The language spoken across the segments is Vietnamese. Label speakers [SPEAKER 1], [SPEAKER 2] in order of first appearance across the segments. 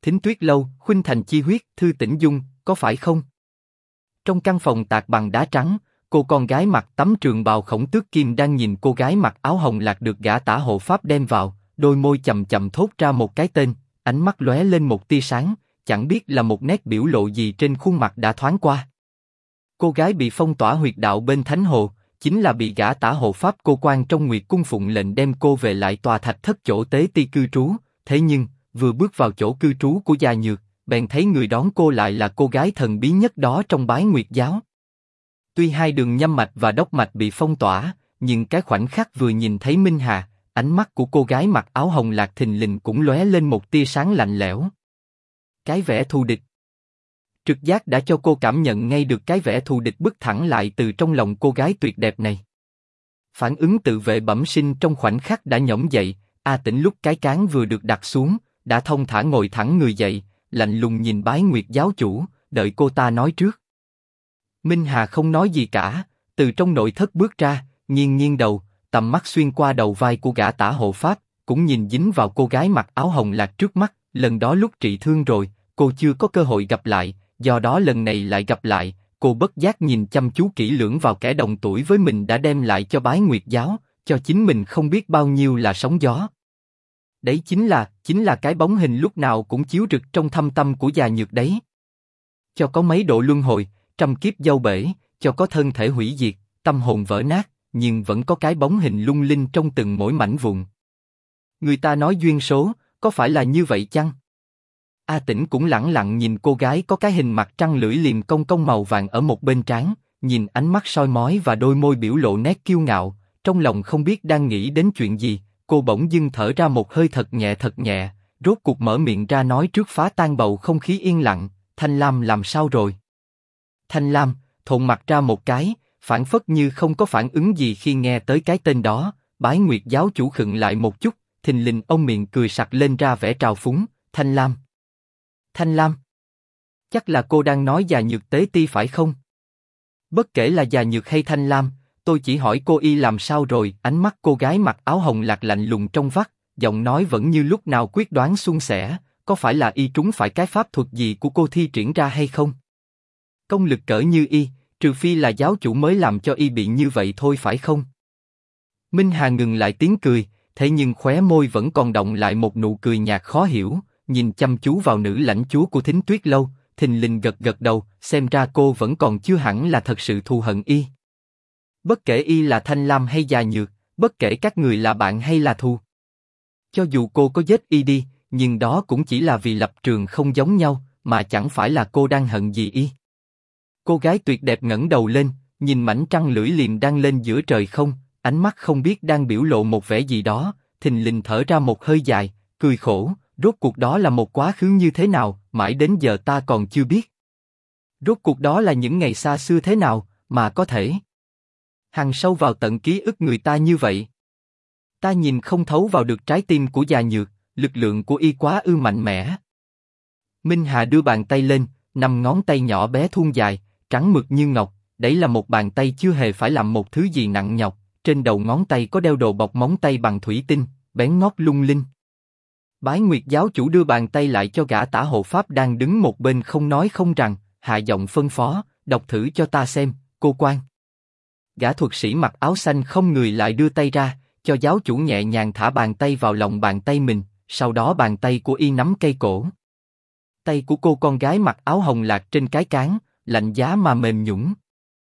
[SPEAKER 1] Thính Tuyết Lâu, Khuynh Thành chi huyết, Thư Tĩnh Dung, có phải không? Trong căn phòng tạc bằng đá trắng, cô con gái mặc tấm trường bào Khổng Tước Kim đang nhìn cô gái mặc áo hồng lạc được gã tả hộ pháp đem vào, đôi môi chậm chậm thốt ra một cái tên, ánh mắt lóe lên một tia sáng, chẳng biết là một nét biểu lộ gì trên khuôn mặt đã thoáng qua. Cô gái bị phong tỏa huyệt đạo bên Thánh Hồ, chính là bị gã tả hộ pháp cô quan trong Nguyệt Cung phụng lệnh đem cô về lại tòa thạch thất chỗ Tế Ti cư trú. Thế nhưng, vừa bước vào chỗ cư trú của Gia Nhược, bèn thấy người đón cô lại là cô gái thần bí nhất đó trong Bái Nguyệt giáo. Tuy hai đường nhâm mạch và đốc mạch bị phong tỏa, nhưng cái khoảnh khắc vừa nhìn thấy Minh Hà, ánh mắt của cô gái mặc áo hồng lạc thình lình cũng lóe lên một tia sáng lạnh lẽo. Cái vẻ thù địch. Trực giác đã cho cô cảm nhận ngay được cái vẻ thù địch bứt thẳng lại từ trong lòng cô gái tuyệt đẹp này. Phản ứng tự vệ bẩm sinh trong khoảnh khắc đã nhổm dậy. A Tĩnh lúc cái cán vừa được đặt xuống, đã thông thả ngồi thẳng người dậy, lạnh lùng nhìn Bái Nguyệt giáo chủ, đợi cô ta nói trước. Minh Hà không nói gì cả, từ trong nội thất bước ra, nghiêng nghiêng đầu, tầm mắt xuyên qua đầu vai của gã tả hộ pháp, cũng nhìn dính vào cô gái mặc áo hồng lạc trước mắt. Lần đó lúc trị thương rồi, cô chưa có cơ hội gặp lại, do đó lần này lại gặp lại, cô bất giác nhìn chăm chú kỹ lưỡng vào kẻ đồng tuổi với mình đã đem lại cho Bái Nguyệt giáo, cho chính mình không biết bao nhiêu là sóng gió. Đấy chính là cái bóng hình lúc nào cũng chiếu rực trong thâm tâm của Gia Nhược đấy. Cho có mấy độ luân hồi, trăm kiếp dâu bể, cho có thân thể hủy diệt, tâm hồn vỡ nát, nhưng vẫn có cái bóng hình lung linh trong từng mỗi mảnh vụn. Người ta nói duyên số, có phải là như vậy chăng? A Tĩnh cũng lẳng lặng nhìn cô gái có cái hình mặt trăng lưỡi liềm cong cong màu vàng ở một bên trán, nhìn ánh mắt soi mói và đôi môi biểu lộ nét kiêu ngạo, trong lòng không biết đang nghĩ đến chuyện gì. Cô bỗng dưng thở ra một hơi thật nhẹ, rốt cuộc mở miệng ra nói trước phá tan bầu không khí yên lặng, Thanh Lam làm sao rồi? Thanh Lam, thộn mặt ra một cái, phảng phất như không có phản ứng gì khi nghe tới cái tên đó. Bái Nguyệt giáo chủ khựng lại một chút, thình lình ông miệng cười sặc lên ra vẻ trào phúng, Thanh Lam. Thanh Lam? Chắc là cô đang nói Gia Nhược Tế Ti phải không? Bất kể là Gia Nhược hay Thanh Lam, tôi chỉ hỏi cô y làm sao rồi. Ánh mắt cô gái mặc áo hồng lạc lạnh lùng trong vắt, giọng nói vẫn như lúc nào quyết đoán suôn sẻ, có phải là y trúng phải cái pháp thuật gì của cô thi triển ra hay không? Công lực cỡ như y, trừ phi là giáo chủ mới làm cho y bị như vậy thôi phải không? Minh Hà ngừng lại tiếng cười, thế nhưng khóe môi vẫn còn đọng lại một nụ cười nhạt khó hiểu, nhìn chăm chú vào nữ lãnh chúa của Thính Tuyết Lâu, thình lình gật gật đầu, xem ra cô vẫn còn chưa hẳn là thật sự thù hận y. Bất kể y là Thanh Lam hay Gia Nhược, bất kể các người là bạn hay là thù. Cho dù cô có giết y đi, nhưng đó cũng chỉ là vì lập trường không giống nhau, mà chẳng phải là cô đang hận gì y. Cô gái tuyệt đẹp ngẩng đầu lên, nhìn mảnh trăng lưỡi liềm đang lên giữa trời không, ánh mắt không biết đang biểu lộ một vẻ gì đó, thình lình thở ra một hơi dài, cười khổ, rốt cuộc đó là một quá khứ như thế nào, mãi đến giờ ta còn chưa biết. Rốt cuộc đó là những ngày xa xưa thế nào, mà có thể hằn sâu vào tận ký ức người ta như vậy. Ta nhìn không thấu vào được trái tim của Gia Nhược, lực lượng của y quá mạnh mẽ. Minh Hà đưa bàn tay lên, 5 ngón tay nhỏ bé thon dài, trắng mượt như ngọc, đấy là một bàn tay chưa hề phải làm một thứ gì nặng nhọc, trên đầu ngón tay có đeo đồ bọc móng tay bằng thủy tinh, bén ngót lung linh. Bái Nguyệt giáo chủ đưa bàn tay lại cho gã tả hộ pháp đang đứng một bên không nói không rằng, hạ giọng phân phó, đọc thử cho ta xem, cô quan. Gã thuật sĩ mặc áo xanh không người lại đưa tay ra, cho giáo chủ nhẹ nhàng thả bàn tay vào lòng bàn tay mình, sau đó bàn tay của y nắm cây cổ. Tay của cô con gái mặc áo hồng lạc trên cái cán, lạnh giá mà mềm nhũn.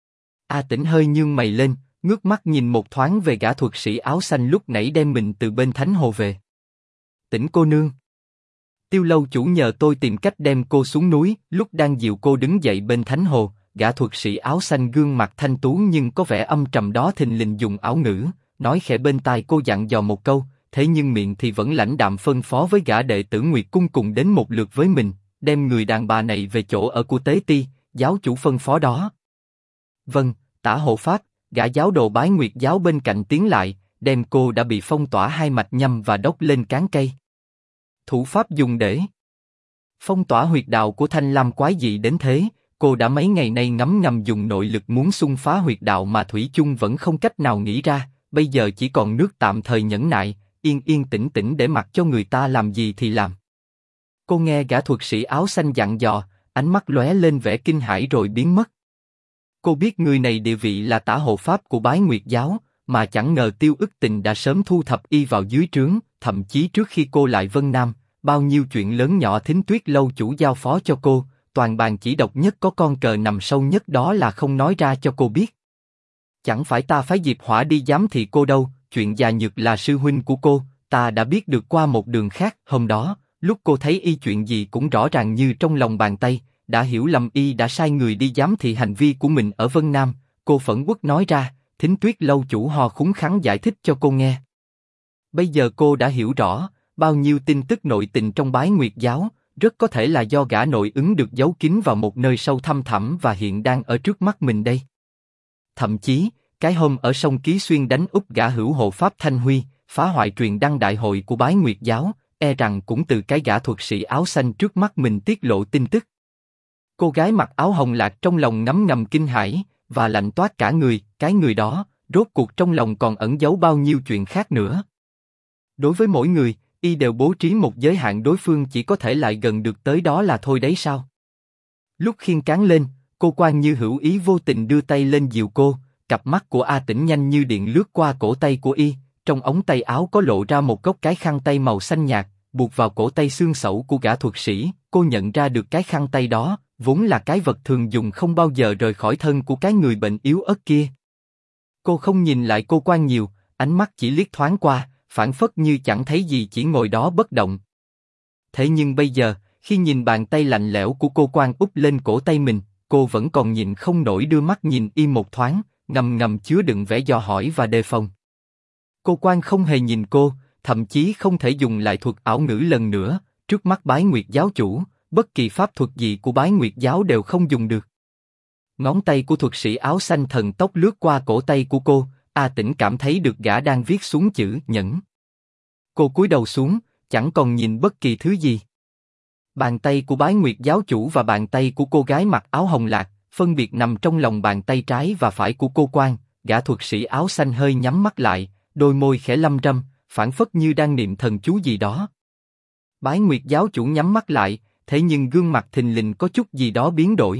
[SPEAKER 1] A Tĩnh hơi nhướng mày lên, ngước mắt nhìn một thoáng về gã thuật sĩ áo xanh lúc nãy đem mình từ bên Thánh Hồ về. Tĩnh cô nương, Tiêu lâu chủ nhờ tôi tìm cách đem cô xuống núi. Lúc đang dìu cô đứng dậy bên Thánh Hồ, gã thuật sĩ áo xanh gương mặt thanh tú nhưng có vẻ âm trầm đó thình lình dùng ảo ngữ, nói khẽ bên tai cô dặn dò một câu, thế nhưng miệng thì vẫn lãnh đạm phân phó với gã đệ tử Nguyệt Cung cùng đến một lượt với mình, đem người đàn bà này về chỗ ở của Tế Ti, giáo chủ phân phó đó. Vâng, tả hộ pháp. Gã giáo đồ Bái Nguyệt giáo bên cạnh tiến lại, đem cô đã bị phong tỏa hai mạch nhâm và đốc lên cán cây. Thủ pháp dùng để phong tỏa huyệt đạo của Thanh Lam quái dị đến thế, cô đã mấy ngày nay ngấm ngầm dùng nội lực muốn xung phá huyệt đạo mà thủy chung vẫn không cách nào nghĩ ra, bây giờ chỉ còn nước tạm thời nhẫn nại, yên yên tĩnh tĩnh để mặc cho người ta làm gì thì làm. Cô nghe gã thuật sĩ áo xanh dặn dò, ánh mắt lóe lên vẻ kinh hãi rồi biến mất. Cô biết người này địa vị là tả hộ pháp của Bái Nguyệt giáo, mà chẳng ngờ Tiêu Ức Tình đã sớm thu thập y vào dưới trướng, thậm chí trước khi cô lại Vân Nam, bao nhiêu chuyện lớn nhỏ Thính Tuyết lâu chủ giao phó cho cô, toàn bàn chỉ độc nhất có con cờ nằm sâu nhất đó là không nói ra cho cô biết. Chẳng phải ta phái Diệp Hỏa đi giám thị cô đâu, chuyện Già Nhược là sư huynh của cô, ta đã biết được qua một đường khác. Hôm đó, lúc cô thấy y chuyện gì cũng rõ ràng như trong lòng bàn tay, đã hiểu lầm y đã sai người đi giám thị hành vi của mình ở Vân Nam. Cô phẫn uất nói ra, Thính Tuyết lâu chủ ho khúng khắng giải thích cho cô nghe. Bây giờ cô đã hiểu rõ, bao nhiêu tin tức nội tình trong Bái Nguyệt giáo, rất có thể là do gã nội ứng được giấu kín vào một nơi sâu thăm thẳm và hiện đang ở trước mắt mình đây. Thậm chí, cái hôm ở sông Ký Xuyên đánh úp gã hữu hộ pháp Thanh Huy, phá hoại truyền đăng đại hội của Bái Nguyệt giáo, e rằng cũng từ cái gã thuật sĩ áo xanh trước mắt mình tiết lộ tin tức. Cô gái mặc áo hồng lạc trong lòng ngấm ngầm kinh hãi và lạnh toát cả người. Cái người đó, rốt cuộc trong lòng còn ẩn giấu bao nhiêu chuyện khác nữa. Đối với mỗi người, y đều bố trí một giới hạn đối phương chỉ có thể lại gần được tới đó là thôi đấy sao? Lúc khiêng cán lên, cô quan như hữu ý vô tình đưa tay lên dìu cô, cặp mắt của A Tĩnh nhanh như điện lướt qua cổ tay của y, trong ống tay áo có lộ ra một góc cái khăn tay màu xanh nhạt, buộc vào cổ tay xương sẩu của gã thuật sĩ. Cô nhận ra được cái khăn tay đó, vốn là cái vật thường dùng không bao giờ rời khỏi thân của cái người bệnh yếu ớt kia. Cô không nhìn lại cô quan nhiều, ánh mắt chỉ liếc thoáng qua, phảng phất như chẳng thấy gì chỉ ngồi đó bất động. Thế nhưng bây giờ, khi nhìn bàn tay lạnh lẽo của cô quan úp lên cổ tay mình, cô vẫn còn nhìn không nổi đưa mắt nhìn y một thoáng, ngầm ngầm chứa đựng vẻ dò hỏi và đề phòng. Cô quan không hề nhìn cô, thậm chí không thể dùng lại thuật ảo ngữ lần nữa, trước mắt Bái Nguyệt giáo chủ, bất kỳ pháp thuật gì của Bái Nguyệt giáo đều không dùng được. Ngón tay của thuật sĩ áo xanh thần tốc lướt qua cổ tay của cô, A Tĩnh cảm thấy được gã đang viết xuống chữ nhẫn. Cô cúi đầu xuống, chẳng còn nhìn bất kỳ thứ gì. Bàn tay của Bái Nguyệt giáo chủ và bàn tay của cô gái mặc áo hồng lạc, phân biệt nằm trong lòng bàn tay trái và phải của cô quan. Gã thuật sĩ áo xanh hơi nhắm mắt lại, đôi môi khẽ lăm răm, phảng phất như đang niệm thần chú gì đó. Bái Nguyệt giáo chủ nhắm mắt lại, thế nhưng gương mặt thình lình có chút gì đó biến đổi.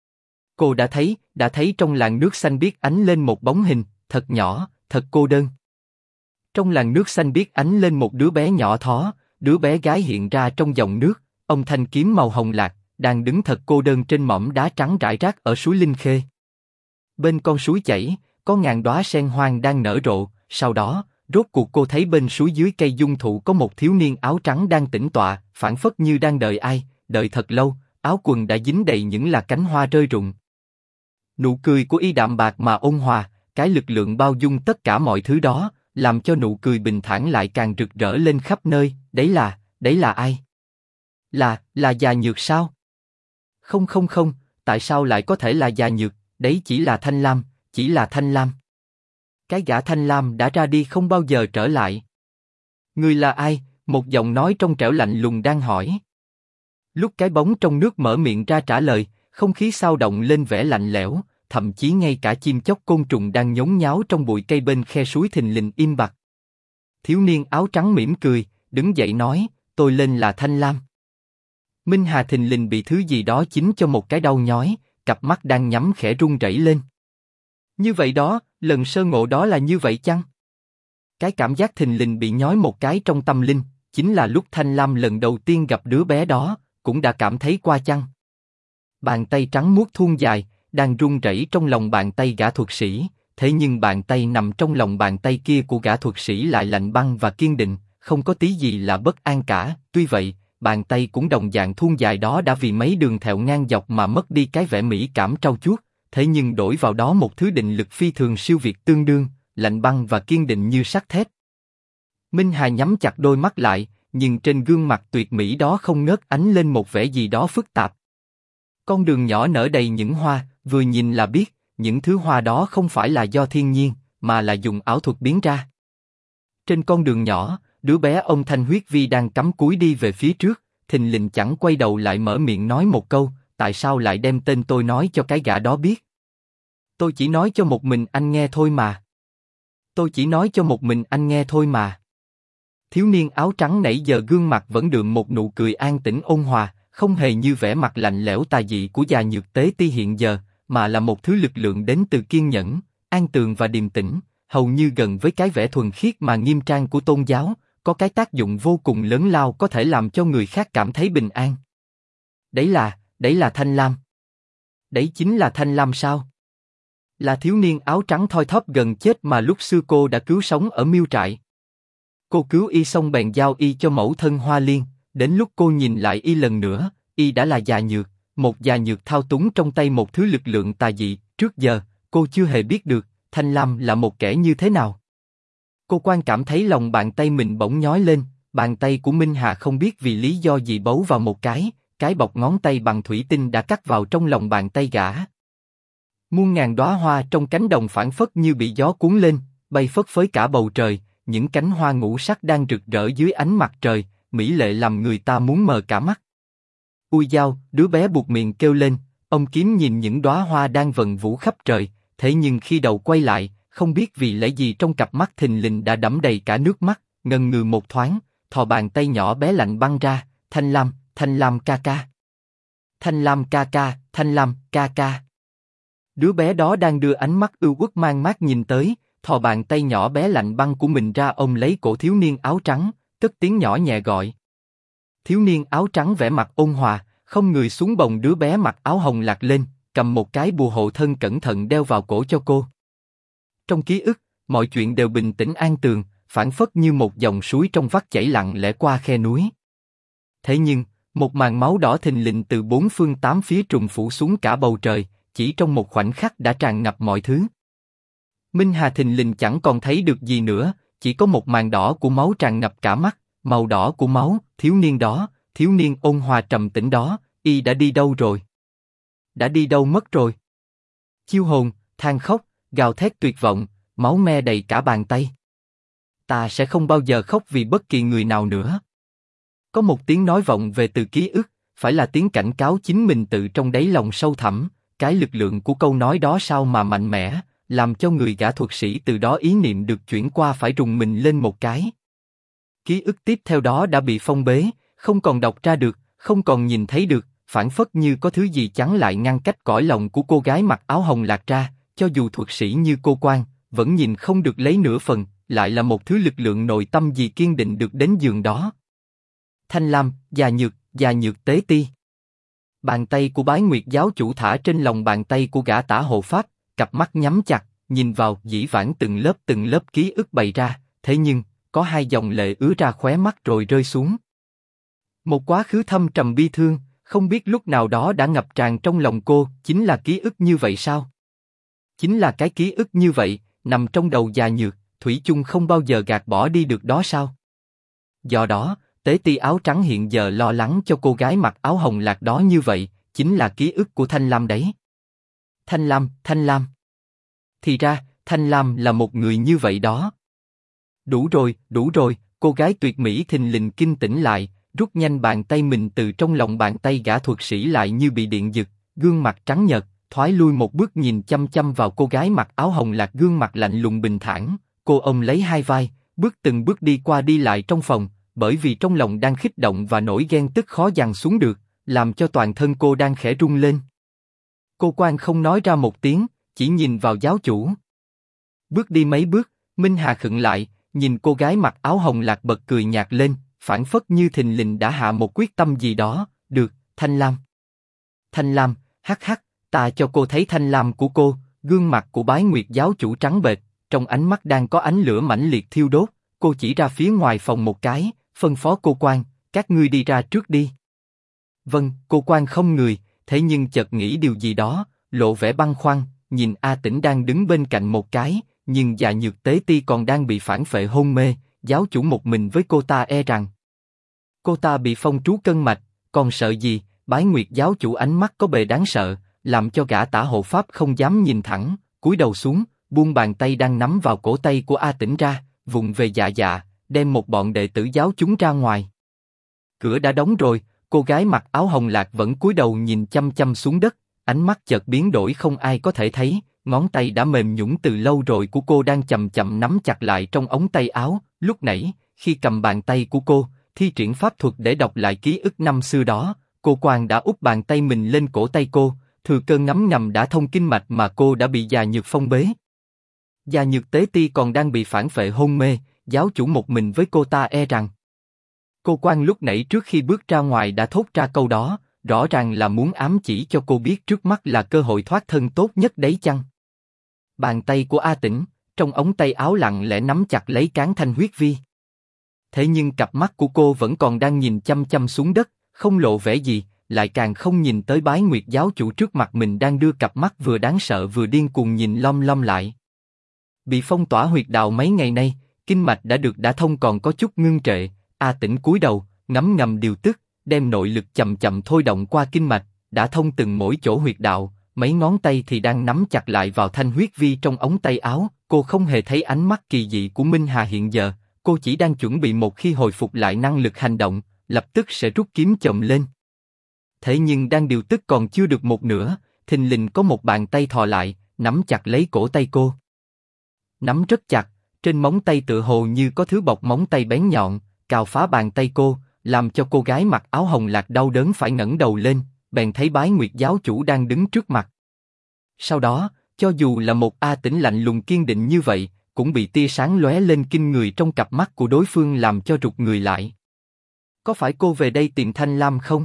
[SPEAKER 1] Cô đã thấy trong làn nước xanh biếc ánh lên một bóng hình, thật nhỏ, thật cô đơn. Trong làn nước xanh biếc ánh lên một đứa bé nhỏ thó, đứa bé gái hiện ra trong dòng nước, ông thanh kiếm màu hồng lạc, đang đứng thật cô đơn trên mỏm đá trắng rải rác ở suối Linh Khê. Bên con suối chảy, có ngàn đóa sen hoang đang nở rộ. Sau đó, rốt cuộc cô thấy bên suối dưới cây dung thụ có một thiếu niên áo trắng đang tĩnh tọa, phảng phất như đang đợi ai, đợi thật lâu. Áo quần đã dính đầy những là cánh hoa rơi rụng. Nụ cười của y đạm bạc mà ôn hòa, cái lực lượng bao dung tất cả mọi thứ đó, làm cho nụ cười bình thản lại càng rực rỡ lên khắp nơi. Đấy là ai? Là Già Nhược sao? Không, tại sao lại có thể là Già Nhược? Đấy chỉ là Thanh Lam, chỉ là Thanh Lam. Cái gã Thanh Lam đã ra đi không bao giờ trở lại. Người là ai? Một giọng nói trong trẻo lạnh lùng đang hỏi. Lúc cái bóng trong nước mở miệng ra trả lời, không khí xao động lên vẻ lạnh lẽo, thậm chí ngay cả chim chóc côn trùng đang nhốn nháo trong bụi cây bên khe suối thình lình im bặt. Thiếu niên áo trắng mỉm cười, đứng dậy nói, tôi lên là Thanh Lam. Minh Hà thình lình bị thứ gì đó chính cho một cái đau nhói, cặp mắt đang nhắm khẽ run rẩy lên. Như vậy đó, lần sơ ngộ đó là như vậy chăng? Cái cảm giác thình lình bị nhói một cái trong tâm linh, chính là lúc Thanh Lam lần đầu tiên gặp đứa bé đó, cũng đã cảm thấy qua chăng? Bàn tay trắng muốt thon dài, đang run rẩy trong lòng bàn tay gã thuật sĩ, thế nhưng bàn tay nằm trong lòng bàn tay kia của gã thuật sĩ lại lạnh băng và kiên định, không có tí gì là bất an cả. Tuy vậy, bàn tay cũng đồng dạng thon dài đó đã vì mấy đường thẹo ngang dọc mà mất đi cái vẻ mỹ cảm trau chuốt, thế nhưng đổi vào đó một thứ định lực phi thường siêu việt tương đương, lạnh băng và kiên định như sắt thép. Minh Hà nhắm chặt đôi mắt lại, nhưng trên gương mặt tuyệt mỹ đó không ngớt ánh lên một vẻ gì đó phức tạp. Con đường nhỏ nở đầy những hoa, vừa nhìn là biết, những thứ hoa đó không phải là do thiên nhiên, mà là dùng ảo thuật biến ra. Trên con đường nhỏ, đứa bé ông Thanh Huyết Vi đang cắm cúi đi về phía trước, thình lình chẳng quay đầu lại mở miệng nói một câu, tại sao lại đem tên tôi nói cho cái gã đó biết? Tôi chỉ nói cho một mình anh nghe thôi mà. Thiếu niên áo trắng nãy giờ gương mặt vẫn đượm một nụ cười an tĩnh ôn hòa, không hề như vẻ mặt lạnh lẽo tà dị của già nhược tế ti hiện giờ, mà là một thứ lực lượng đến từ kiên nhẫn, an tường và điềm tĩnh, hầu như gần với cái vẻ thuần khiết mà nghiêm trang của tôn giáo, có cái tác dụng vô cùng lớn lao có thể làm cho người khác cảm thấy bình an. Đấy là Thanh Lam. Đấy chính là Thanh Lam sao? Là thiếu niên áo trắng thoi thóp gần chết mà lúc xưa cô đã cứu sống ở miêu trại. Cô cứu y xong bèn giao y cho mẫu thân Hoa Liên, đến lúc cô nhìn lại y lần nữa, y đã là già nhược, một già nhược thao túng trong tay một thứ lực lượng tà dị, trước giờ, cô chưa hề biết được, Thanh Lam là một kẻ như thế nào. Cô quan cảm thấy lòng bàn tay mình bỗng nhói lên, bàn tay của Minh Hà không biết vì lý do gì bấu vào một cái bọc ngón tay bằng thủy tinh đã cắt vào trong lòng bàn tay gã. Muôn ngàn đóa hoa trong cánh đồng phảng phất như bị gió cuốn lên, bay phất phới cả bầu trời, những cánh hoa ngũ sắc đang rực rỡ dưới ánh mặt trời, mỹ lệ làm người ta muốn mờ cả mắt. Ui dao, đứa bé buột miệng kêu lên, ông Kiếm nhìn những đóa hoa đang vần vũ khắp trời, thế nhưng khi đầu quay lại, không biết vì lẽ gì trong cặp mắt thình lình đã đẫm đầy cả nước mắt, ngần ngừ một thoáng, thò bàn tay nhỏ bé lạnh băng ra, Thanh Lam ca ca. Thanh Lam ca ca, Thanh Lam ca ca. Đứa bé đó đang đưa ánh mắt ưu uất mang mát nhìn tới, thò bàn tay nhỏ bé lạnh băng của mình ra ôm lấy cổ thiếu niên áo trắng, cất tiếng nhỏ nhẹ gọi. Thiếu niên áo trắng vẻ mặt ôn hòa, không người xuống bồng đứa bé mặc áo hồng lạc lên, cầm một cái bùa hộ thân cẩn thận đeo vào cổ cho cô. Trong ký ức, mọi chuyện đều bình tĩnh an tường, phảng phất như một dòng suối trong vắt chảy lặng lẽ qua khe núi. Thế nhưng, một màn máu đỏ thình lình từ bốn phương tám phía trùng phủ xuống cả bầu trời, chỉ trong một khoảnh khắc đã tràn ngập mọi thứ. Minh Hà thình lình chẳng còn thấy được gì nữa, chỉ có một màn đỏ của máu tràn ngập cả mắt, màu đỏ của máu, thiếu niên đó, thiếu niên ôn hòa trầm tĩnh đó, y đã đi đâu rồi? Đã đi đâu mất rồi? Chiêu hồn, than khóc, gào thét tuyệt vọng, máu me đầy cả bàn tay. Ta sẽ không bao giờ khóc vì bất kỳ người nào nữa. Có một tiếng nói vọng về từ ký ức, phải là tiếng cảnh cáo chính mình tự trong đáy lòng sâu thẳm, cái lực lượng của câu nói đó sao mà mạnh mẽ, làm cho người gã thuật sĩ từ đó ý niệm được chuyển qua phải rùng mình lên một cái. Ký ức tiếp theo đó đã bị phong bế, không còn đọc ra được, không còn nhìn thấy được, phảng phất như có thứ gì chắn lại ngăn cách cõi lòng của cô gái mặc áo hồng lạc ra, cho dù thuật sĩ như cô Quan, vẫn nhìn không được lấy nửa phần, lại là một thứ lực lượng nội tâm gì kiên định được đến giường đó. Thanh Lam, già nhược tế ti. Bàn tay của Bái Nguyệt giáo chủ thả trên lòng bàn tay của gã tả hộ pháp, cặp mắt nhắm chặt, nhìn vào dĩ vãng từng lớp ký ức bày ra, thế nhưng, có hai dòng lệ ứa ra khóe mắt rồi rơi xuống. Một quá khứ thâm trầm bi thương, không biết lúc nào đó đã ngập tràn trong lòng cô, chính là ký ức như vậy sao? Chính là cái ký ức như vậy, nằm trong đầu già nhược, thủy chung không bao giờ gạt bỏ đi được đó sao? Do đó, tế ti áo trắng hiện giờ lo lắng cho cô gái mặc áo hồng lạc đó như vậy, chính là ký ức của Thanh Lam đấy. Thanh Lam. Thì ra, Thanh Lam là một người như vậy đó. Đủ rồi, cô gái tuyệt mỹ thình lình kinh tỉnh lại, rút nhanh bàn tay mình từ trong lòng bàn tay gã thuật sĩ lại như bị điện giật, gương mặt trắng nhợt, thoái lui một bước nhìn chăm chăm vào cô gái mặc áo hồng lạc gương mặt lạnh lùng bình thản, cô ôm lấy hai vai, từng bước đi qua đi lại trong phòng, bởi vì trong lòng đang khích động và nổi ghen tức khó dằn xuống được, làm cho toàn thân cô đang khẽ rung lên. Cô Quan không nói ra một tiếng, chỉ nhìn vào giáo chủ. Bước đi mấy bước, Minh Hà khựng lại, nhìn cô gái mặc áo hồng lạc bật cười nhạt lên, phảng phất như thình lình đã hạ một quyết tâm gì đó. Được, Thanh Lam, hắc hắc, ta cho cô thấy Thanh Lam của cô. Gương mặt của Bái Nguyệt giáo chủ trắng bệch, trong ánh mắt đang có ánh lửa mãnh liệt thiêu đốt. Cô chỉ ra phía ngoài phòng một cái, phân phó cô Quan, các ngươi đi ra trước đi. Vâng, cô Quan không người, thế nhưng chợt nghĩ điều gì đó, lộ vẻ băn khoăn, nhìn A Tĩnh đang đứng bên cạnh một cái, nhưng già nhược tế ti còn đang bị phản phệ hôn mê, giáo chủ một mình với cô ta e rằng cô ta bị phong trú cân mạch, còn sợ gì? Bái Nguyệt giáo chủ ánh mắt có bề đáng sợ, làm cho gã tả hộ pháp không dám nhìn thẳng, cúi đầu xuống, buông bàn tay đang nắm vào cổ tay của A Tĩnh ra, vụng về dạ, đem một bọn đệ tử giáo chúng ra ngoài. Cửa đã đóng rồi, cô gái mặc áo hồng lạc vẫn cúi đầu nhìn chăm chăm xuống đất, ánh mắt chợt biến đổi không ai có thể thấy, ngón tay đã mềm nhũn từ lâu rồi của cô đang chậm chậm nắm chặt lại trong ống tay áo. Lúc nãy, Khi cầm bàn tay của cô, thi triển pháp thuật để đọc lại ký ức năm xưa đó, cô Quang đã úp bàn tay mình lên cổ tay cô, thừa cơ ngấm ngầm đã thông kinh mạch mà cô đã bị già nhược phong bế. Già nhược tế ti còn đang bị phản phệ hôn mê, giáo chủ một mình với cô ta e rằng. Cô Quang lúc nãy trước khi bước ra ngoài đã thốt ra câu đó, rõ ràng là muốn ám chỉ cho cô biết trước mắt là cơ hội thoát thân tốt nhất đấy chăng. Bàn tay của A Tĩnh, trong ống tay áo lặng lẽ nắm chặt lấy cán thanh huyết vi. Thế nhưng cặp mắt của cô vẫn còn đang nhìn chăm chăm xuống đất, không lộ vẻ gì, lại càng không nhìn tới Bái Nguyệt giáo chủ trước mặt mình đang đưa cặp mắt vừa đáng sợ vừa điên cuồng nhìn lom lom lại. Bị phong tỏa huyệt đạo mấy ngày nay, kinh mạch đã thông còn có chút ngưng trệ. A Tĩnh cúi đầu, ngấm ngầm điều tức, đem nội lực chậm chậm thôi động qua kinh mạch, đã thông từng mỗi chỗ huyệt đạo, mấy ngón tay thì đang nắm chặt lại vào thanh huyết vi trong ống tay áo. Cô không hề thấy ánh mắt kỳ dị của Minh Hà hiện giờ, cô chỉ đang chuẩn bị một khi hồi phục lại năng lực hành động, lập tức sẽ rút kiếm chộm lên. Thế nhưng đang điều tức còn chưa được một nửa, thình lình có một bàn tay thò lại, nắm chặt lấy cổ tay cô. Nắm rất chặt, trên móng tay tựa hồ như có thứ bọc móng tay bén nhọn, cào phá bàn tay cô, làm cho cô gái mặc áo hồng lạc đau đớn phải ngẩng đầu lên, bèn thấy Bái Nguyệt giáo chủ đang đứng trước mặt. Sau đó, cho dù là một A Tĩnh lạnh lùng kiên định như vậy, cũng bị tia sáng lóe lên kinh người trong cặp mắt của đối phương làm cho rụt người lại. Có phải cô về đây tìm Thanh Lam không?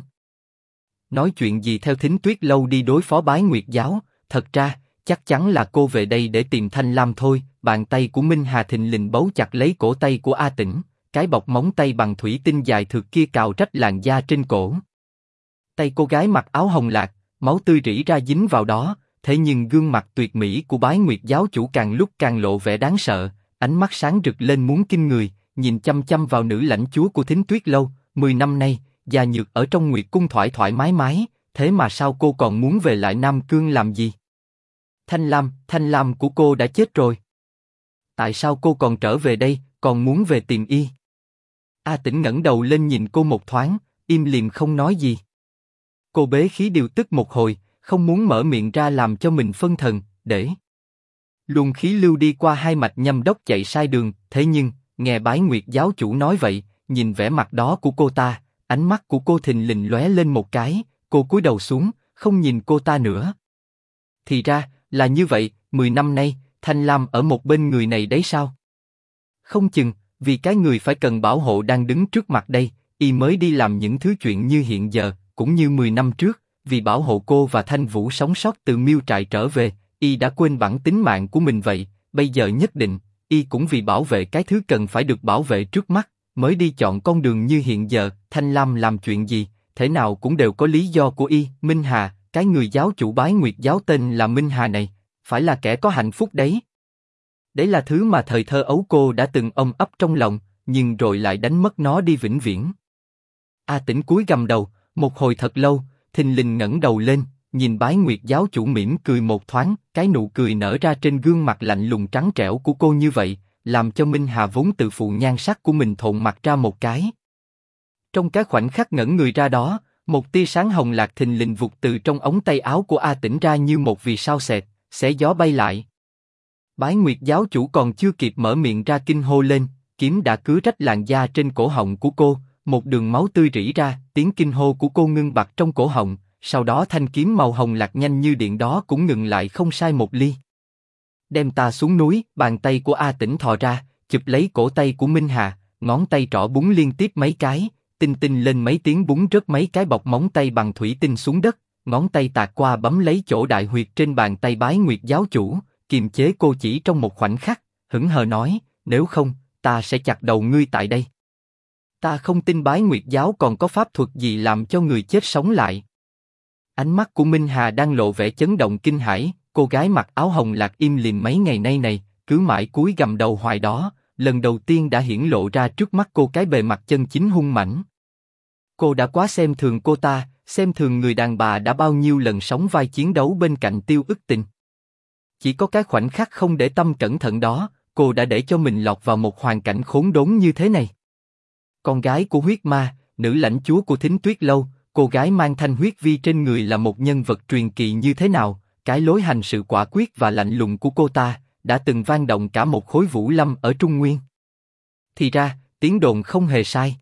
[SPEAKER 1] Nói chuyện gì theo Thính Tuyết lâu đi đối phó Bái Nguyệt giáo, thật ra, chắc chắn là cô về đây để tìm Thanh Lam thôi. Bàn tay của Minh Hà thình lình bấu chặt lấy cổ tay của A Tĩnh, cái bọc móng tay bằng thủy tinh dài thượt kia cào rách làn da trên cổ. Tay cô gái mặc áo hồng lạc, máu tươi rỉ ra dính vào đó, thế nhưng gương mặt tuyệt mỹ của Bái Nguyệt giáo chủ càng lúc càng lộ vẻ đáng sợ, ánh mắt sáng rực lên muốn kinh người, nhìn chăm chăm vào nữ lãnh chúa của Thính Tuyết lâu. 10 năm nay, già nhược ở trong Nguyệt cung thoải mái, thế mà sao cô còn muốn về lại Nam Cương làm gì? Thanh Lam của cô đã chết rồi. Tại sao cô còn trở về đây, còn muốn về tìm y? A Tĩnh ngẩng đầu lên nhìn cô một thoáng, im lìm không nói gì. Cô bế khí điều tức một hồi, không muốn mở miệng ra làm cho mình phân thần, để luồng khí lưu đi qua hai mạch nhâm đốc chạy sai đường. Thế nhưng, nghe Bái Nguyệt giáo chủ nói vậy, nhìn vẻ mặt đó của cô ta, ánh mắt của cô thình lình lóe lên một cái, cô cúi đầu xuống, không nhìn cô ta nữa. Thì ra, là như vậy, 10 năm nay, Thanh Lam ở một bên người này đấy sao? Không chừng, vì cái người phải cần bảo hộ đang đứng trước mặt đây, y mới đi làm những thứ chuyện như hiện giờ, cũng như 10 năm trước, vì bảo hộ cô và Thanh Vũ sống sót từ miêu trại trở về, y đã quên bản tính mạng của mình vậy. Bây giờ nhất định, y cũng vì bảo vệ cái thứ cần phải được bảo vệ trước mắt, mới đi chọn con đường như hiện giờ. Thanh Lam làm chuyện gì, thể nào cũng đều có lý do của y. Minh Hà, cái người giáo chủ Bái Nguyệt giáo tên là Minh Hà này, phải là kẻ có hạnh phúc đấy. Đấy là thứ mà thời thơ ấu cô đã từng ôm ấp trong lòng, nhưng rồi lại đánh mất nó đi vĩnh viễn. A Tĩnh cúi gằm đầu, một hồi thật lâu, thình lình ngẩng đầu lên, nhìn Bái Nguyệt giáo chủ mỉm cười một thoáng, cái nụ cười nở ra trên gương mặt lạnh lùng trắng trẻo của cô như vậy, làm cho Minh Hà vốn tự phụ nhan sắc của mình thộn mặt ra một cái. Trong cái khoảnh khắc ngẩn người ra đó, một tia sáng hồng lạc thình lình vụt từ trong ống tay áo của A Tĩnh ra như một vì sao xẹt, xé gió bay lại. Bái Nguyệt giáo chủ còn chưa kịp mở miệng ra kinh hô lên, kiếm đã cứa rách làn da trên cổ họng của cô, một đường máu tươi rỉ ra, tiếng kinh hô của cô ngưng bặt trong cổ họng, sau đó thanh kiếm màu hồng lạc nhanh như điện đó cũng ngừng lại không sai một ly. Đem ta xuống núi, bàn tay của A Tĩnh thò ra, chụp lấy cổ tay của Minh Hà, ngón tay trỏ búng liên tiếp mấy cái, tinh tinh lên mấy tiếng búng rớt mấy cái bọc móng tay bằng thủy tinh xuống đất, ngón tay tạt qua bấm lấy chỗ đại huyệt trên bàn tay Bái Nguyệt giáo chủ, kiềm chế cô chỉ trong một khoảnh khắc, hững hờ nói, nếu không, ta sẽ chặt đầu ngươi tại đây. Ta không tin Bái Nguyệt giáo còn có pháp thuật gì làm cho người chết sống lại. Ánh mắt của Minh Hà đang lộ vẻ chấn động kinh hãi, cô gái mặc áo hồng lạc im lìm mấy ngày nay này, cứ mãi cúi gằm đầu hoài đó, lần đầu tiên đã hiển lộ ra trước mắt cô cái bề mặt chân chính hung mãnh. Cô đã quá xem thường cô ta, xem thường người đàn bà đã bao nhiêu lần sóng vai chiến đấu bên cạnh Tiêu Ức Tình. Chỉ có cái khoảnh khắc không để tâm cẩn thận đó, cô đã để cho mình lọt vào một hoàn cảnh khốn đốn như thế này. Con gái của huyết ma, nữ lãnh chúa của Thính Tuyết lâu, cô gái mang thanh huyết vi trên người là một nhân vật truyền kỳ như thế nào? Cái lối hành sự quả quyết và lạnh lùng của cô ta đã từng vang động cả một khối vũ lâm ở Trung Nguyên. Thì ra, tiếng đồn không hề sai.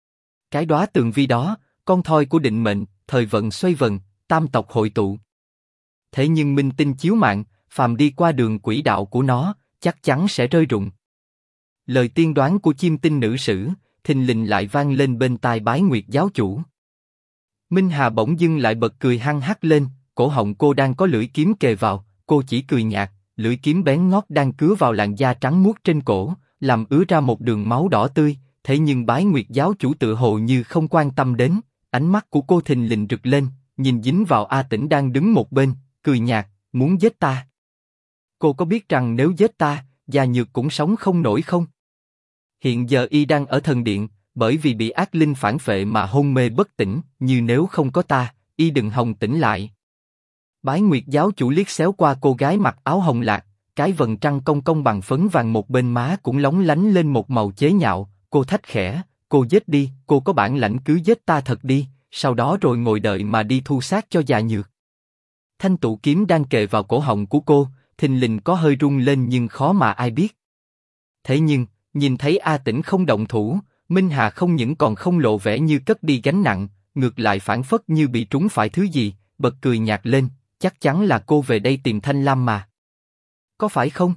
[SPEAKER 1] Cái đóa tường vi đó, con thoi của định mệnh, thời vận xoay vần, tam tộc hội tụ. Thế nhưng minh tinh chiếu mạng, phàm đi qua đường quỹ đạo của nó, chắc chắn sẽ rơi rụng. Lời tiên đoán của chim tinh nữ sử, thình lình lại vang lên bên tai Bái Nguyệt giáo chủ. Minh Hà bỗng dưng lại bật cười hăng hắc lên, cổ họng cô đang có lưỡi kiếm kề vào, cô chỉ cười nhạt, lưỡi kiếm bén ngót đang cứa vào làn da trắng muốt trên cổ, làm ứa ra một đường máu đỏ tươi. Thế nhưng Bái Nguyệt giáo chủ tự hồ như không quan tâm đến, ánh mắt của cô thình lình rực lên, nhìn dính vào A Tĩnh đang đứng một bên, cười nhạt, muốn giết ta. Cô có biết rằng nếu giết ta, Gia Nhược cũng sống không nổi không? Hiện giờ y đang ở thần điện, bởi vì bị ác linh phản phệ mà hôn mê bất tỉnh, như nếu không có ta, y đừng hòng tỉnh lại. Bái Nguyệt giáo chủ liếc xéo qua cô gái mặc áo hồng lạc, cái vầng trăng cong cong bằng phấn vàng một bên má cũng lóng lánh lên một màu chế nhạo, cô thách khẽ, cô giết đi, cô có bản lãnh cứ giết ta thật đi, sau đó rồi ngồi đợi mà đi thu xác cho Gia Nhược. Thanh tụ kiếm đang kề vào cổ họng của cô, thình lình có hơi rung lên nhưng khó mà ai biết. Thế nhưng, nhìn thấy A Tĩnh không động thủ, Minh Hà không những còn không lộ vẻ như cất đi gánh nặng, ngược lại phảng phất như bị trúng phải thứ gì, bật cười nhạt lên, chắc chắn là cô về đây tìm Thanh Lam mà. Có phải không?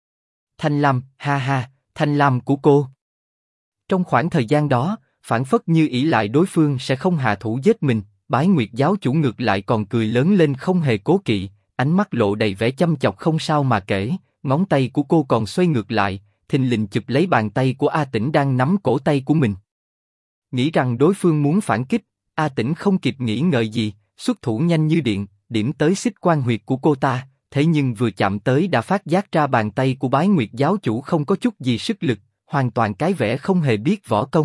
[SPEAKER 1] Thanh Lam, ha ha, Thanh Lam của cô. Trong khoảng thời gian đó, phảng phất như ỷ lại đối phương sẽ không hạ thủ giết mình, Bái Nguyệt giáo chủ ngược lại còn cười lớn lên không hề cố kỵ, ánh mắt lộ đầy vẻ chăm chọc không sao mà kể, ngón tay của cô còn xoay ngược lại, thình lình chụp lấy bàn tay của A Tĩnh đang nắm cổ tay của mình. Nghĩ rằng đối phương muốn phản kích, A Tĩnh không kịp nghĩ ngợi gì, xuất thủ nhanh như điện, điểm tới xích quan huyệt của cô ta, thế nhưng vừa chạm tới đã phát giác ra bàn tay của Bái Nguyệt giáo chủ không có chút gì sức lực, hoàn toàn cái vẻ không hề biết võ công.